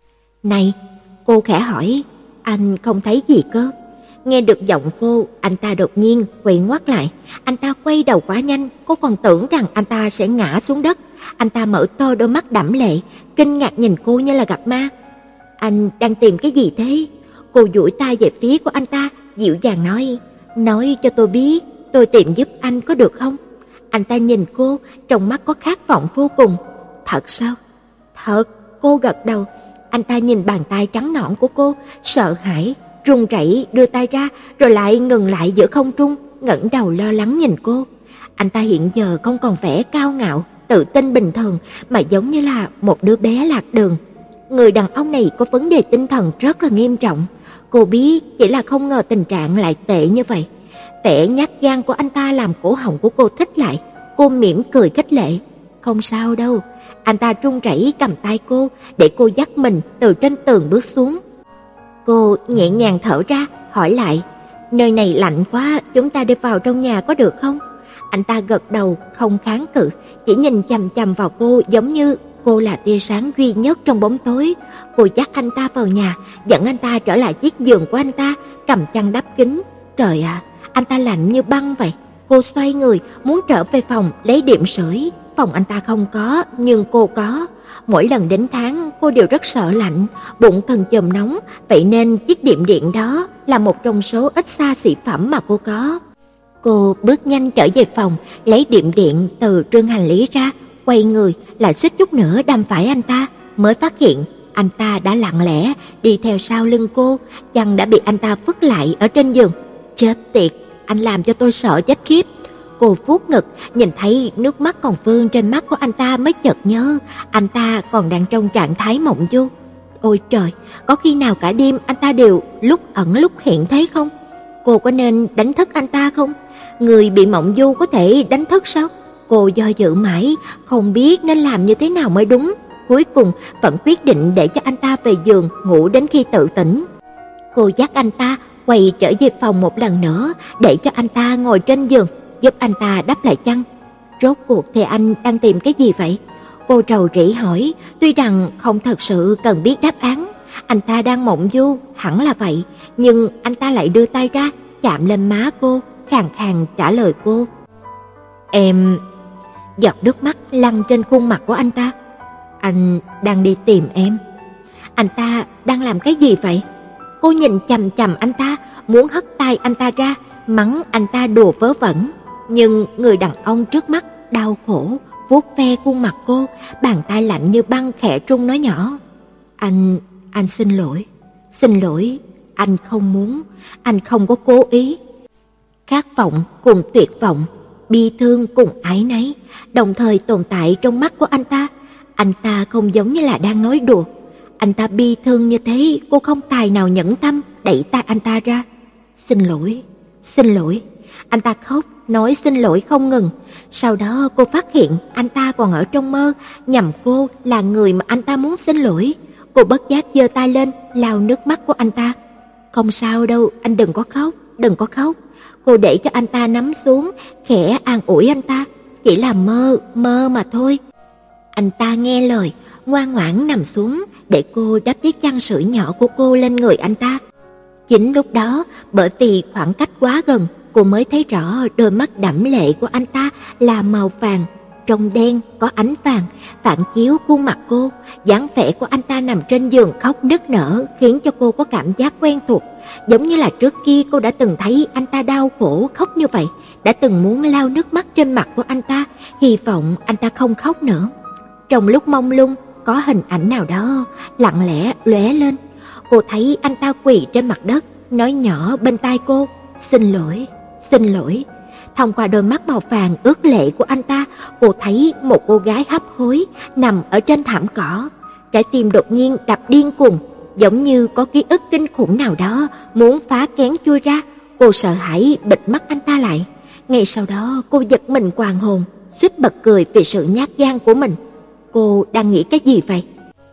Này, cô khẽ hỏi, anh không thấy gì cơ? Nghe được giọng cô, anh ta đột nhiên quay ngoắt lại. Anh ta quay đầu quá nhanh, cô còn tưởng rằng anh ta sẽ ngã xuống đất. Anh ta mở to đôi mắt đẫm lệ, kinh ngạc nhìn cô như là gặp ma. Anh đang tìm cái gì thế? Cô duỗi tay về phía của anh ta, dịu dàng nói, nói cho tôi biết, tôi tìm giúp anh có được không? Anh ta nhìn cô, trong mắt có khát vọng vô cùng. Thật sao? Thật, cô gật đầu. Anh ta nhìn bàn tay trắng nõn của cô, sợ hãi, run rẩy đưa tay ra, rồi lại ngừng lại giữa không trung, ngẩng đầu lo lắng nhìn cô. Anh ta hiện giờ không còn vẻ cao ngạo, tự tin bình thường, mà giống như là một đứa bé lạc đường. Người đàn ông này có vấn đề tinh thần rất là nghiêm trọng. Cô biết, chỉ là không ngờ tình trạng lại tệ như vậy. Vẻ nhát gan của anh ta làm cổ họng của cô thít lại. Cô mỉm cười khích lệ. Không sao đâu. Anh ta run rẩy cầm tay cô, để cô dắt mình từ trên tường bước xuống. Cô nhẹ nhàng thở ra, hỏi lại, nơi này lạnh quá, chúng ta đi vào trong nhà có được không? Anh ta gật đầu, không kháng cự, chỉ nhìn chằm chằm vào cô giống như cô là tia sáng duy nhất trong bóng tối. Cô dắt anh ta vào nhà, dẫn anh ta trở lại chiếc giường của anh ta, cầm chăn đắp kín. Trời ạ, à, anh ta lạnh như băng vậy. Cô xoay người, muốn trở về phòng lấy điểm sưởi. Phòng anh ta không có, nhưng cô có. Mỗi lần đến tháng, cô đều rất sợ lạnh, bụng cần chồm nóng, vậy nên chiếc điểm điện đó là một trong số ít xa xỉ phẩm mà cô có. Cô bước nhanh trở về phòng, lấy điểm điện từ trương hành lý ra, quay người, lại suýt chút nữa đâm phải anh ta, mới phát hiện anh ta đã lặng lẽ đi theo sau lưng cô, chăn đã bị anh ta vứt lại ở trên giường. Chết tiệt, anh làm cho tôi sợ chết khiếp. cô vuốt ngực, nhìn thấy nước mắt còn vương trên mắt của anh ta mới chợt nhớ, anh ta còn đang trong trạng thái mộng du. Ôi trời, có khi nào cả đêm anh ta đều lúc ẩn lúc hiện thế không? Cô có nên đánh thức anh ta không? Người bị mộng du có thể đánh thức sao? Cô do dự mãi, không biết nên làm như thế nào mới đúng. Cuối cùng vẫn quyết định để cho anh ta về giường ngủ đến khi tự tỉnh. Cô dắt anh ta quay trở về phòng một lần nữa, để cho anh ta ngồi trên giường, giúp anh ta đắp lại chăn. Rốt cuộc thì anh đang tìm cái gì vậy? Cô rầu rĩ hỏi, tuy rằng không thật sự cần biết đáp án. Anh ta đang mộng du, hẳn là vậy, nhưng anh ta lại đưa tay ra, chạm lên má cô, khàn khàn trả lời cô. Em... Giọt nước mắt lăn trên khuôn mặt của anh ta. Anh đang đi tìm em. Anh ta đang làm cái gì vậy? Cô nhìn chằm chằm anh ta, muốn hất tay anh ta ra, mắng anh ta đùa vớ vẩn. Nhưng người đàn ông trước mắt đau khổ, vuốt ve khuôn mặt cô, bàn tay lạnh như băng khẽ run nói nhỏ. Anh, anh xin lỗi, xin lỗi, anh không muốn, anh không có cố ý. Khát vọng cùng tuyệt vọng, bi thương cùng ái náy, đồng thời tồn tại trong mắt của anh ta. Anh ta không giống như là đang nói đùa. Anh ta bi thương như thế, cô không tài nào nhẫn tâm đẩy tay anh ta ra. Xin lỗi, xin lỗi. Anh ta khóc, nói xin lỗi không ngừng. Sau đó cô phát hiện anh ta còn ở trong mơ, nhằm cô là người mà anh ta muốn xin lỗi. Cô bất giác giơ tay lên, lau nước mắt của anh ta. Không sao đâu, anh đừng có khóc, đừng có khóc. Cô để cho anh ta nắm xuống, khẽ an ủi anh ta. Chỉ là mơ, mơ mà thôi. Anh ta nghe lời, ngoan ngoãn nằm xuống để cô đắp chiếc chăn sưởi nhỏ của cô lên người anh ta. Chính lúc đó, bởi vì khoảng cách quá gần, cô mới thấy rõ đôi mắt đẫm lệ của anh ta là màu vàng, trong đen có ánh vàng phản chiếu khuôn mặt cô. Dáng vẻ của anh ta nằm trên giường khóc nức nở khiến cho cô có cảm giác quen thuộc, giống như là trước kia cô đã từng thấy anh ta đau khổ khóc như vậy, đã từng muốn lau nước mắt trên mặt của anh ta, hy vọng anh ta không khóc nữa. Trong lúc mông lung, có hình ảnh nào đó lặng lẽ lóe lên. Cô thấy anh ta quỳ trên mặt đất, nói nhỏ bên tai cô, xin lỗi, xin lỗi. Thông qua đôi mắt màu vàng ướt lệ của anh ta, cô thấy một cô gái hấp hối nằm ở trên thảm cỏ. Trái tim đột nhiên đập điên cuồng, giống như có ký ức kinh khủng nào đó muốn phá kén chui ra. Cô sợ hãi bịt mắt anh ta lại. Ngay sau đó cô giật mình hoàn hồn, suýt bật cười vì sự nhát gan của mình. Cô đang nghĩ cái gì vậy?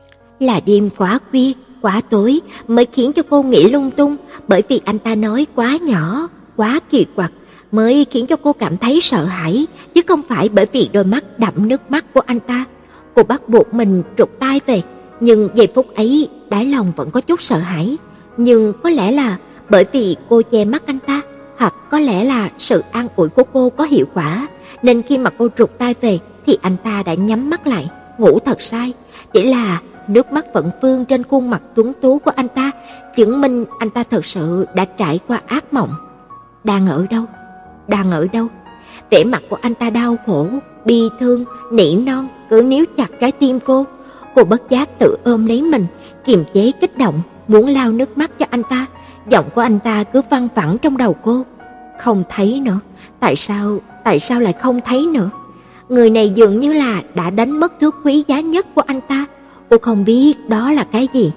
Là đêm quá khuya, quá tối mới khiến cho cô nghĩ lung tung, bởi vì anh ta nói quá nhỏ, quá kỳ quặc mới khiến cho cô cảm thấy sợ hãi, chứ không phải bởi vì đôi mắt đẫm nước mắt của anh ta. Cô bắt buộc mình trục tay về, nhưng giây phút ấy đáy lòng vẫn có chút sợ hãi. Nhưng có lẽ là bởi vì cô che mắt anh ta, hoặc có lẽ là sự an ủi của cô có hiệu quả, nên khi mà cô trục tay về thì anh ta đã nhắm mắt lại, ngủ thật say. Chỉ là nước mắt vẫn vương trên khuôn mặt tuấn tú của anh ta, chứng minh anh ta thật sự đã trải qua ác mộng. Đang ở đâu? Đang ở đâu? Vẻ mặt của anh ta đau khổ, bi thương, nỉ non cứ níu chặt trái tim cô. Cô bất giác tự ôm lấy mình, kiềm chế kích động, muốn lau nước mắt cho anh ta. Giọng của anh ta cứ văng vẳng trong đầu cô. Không thấy nữa, tại sao, tại sao lại không thấy nữa? Người này dường như là đã đánh mất thứ quý giá nhất của anh ta. Cô không biết đó là cái gì.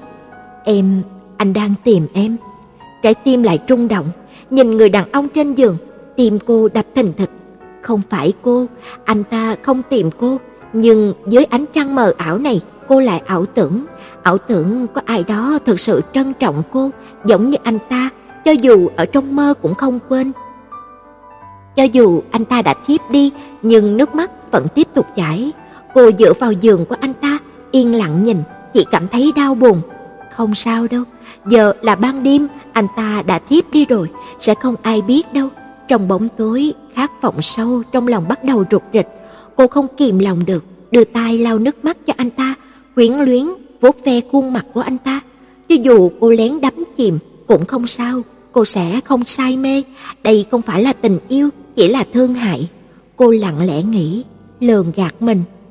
Em, anh đang tìm em. Trái tim lại rung động, nhìn người đàn ông trên giường, tim cô đập thình thịch. Không phải cô, anh ta không tìm cô, nhưng dưới ánh trăng mờ ảo này, cô lại ảo tưởng, ảo tưởng có ai đó thực sự trân trọng cô, giống như anh ta, cho dù ở trong mơ cũng không quên. Cho dù anh ta đã thiếp đi, nhưng nước mắt vẫn tiếp tục chảy. Cô dựa vào giường của anh ta, yên lặng nhìn, chỉ cảm thấy đau buồn. Không sao đâu, giờ là ban đêm, anh ta đã thiếp đi rồi, sẽ không ai biết đâu. Trong bóng tối, khát vọng sâu trong lòng bắt đầu rục rịch. Cô không kìm lòng được, đưa tay lau nước mắt cho anh ta, quyến luyến vuốt ve khuôn mặt của anh ta. Cho dù cô lén đắm chìm cũng không sao, cô sẽ không say mê. Đây không phải là tình yêu, chỉ là thương hại. Cô lặng lẽ nghĩ, lường gạt mình.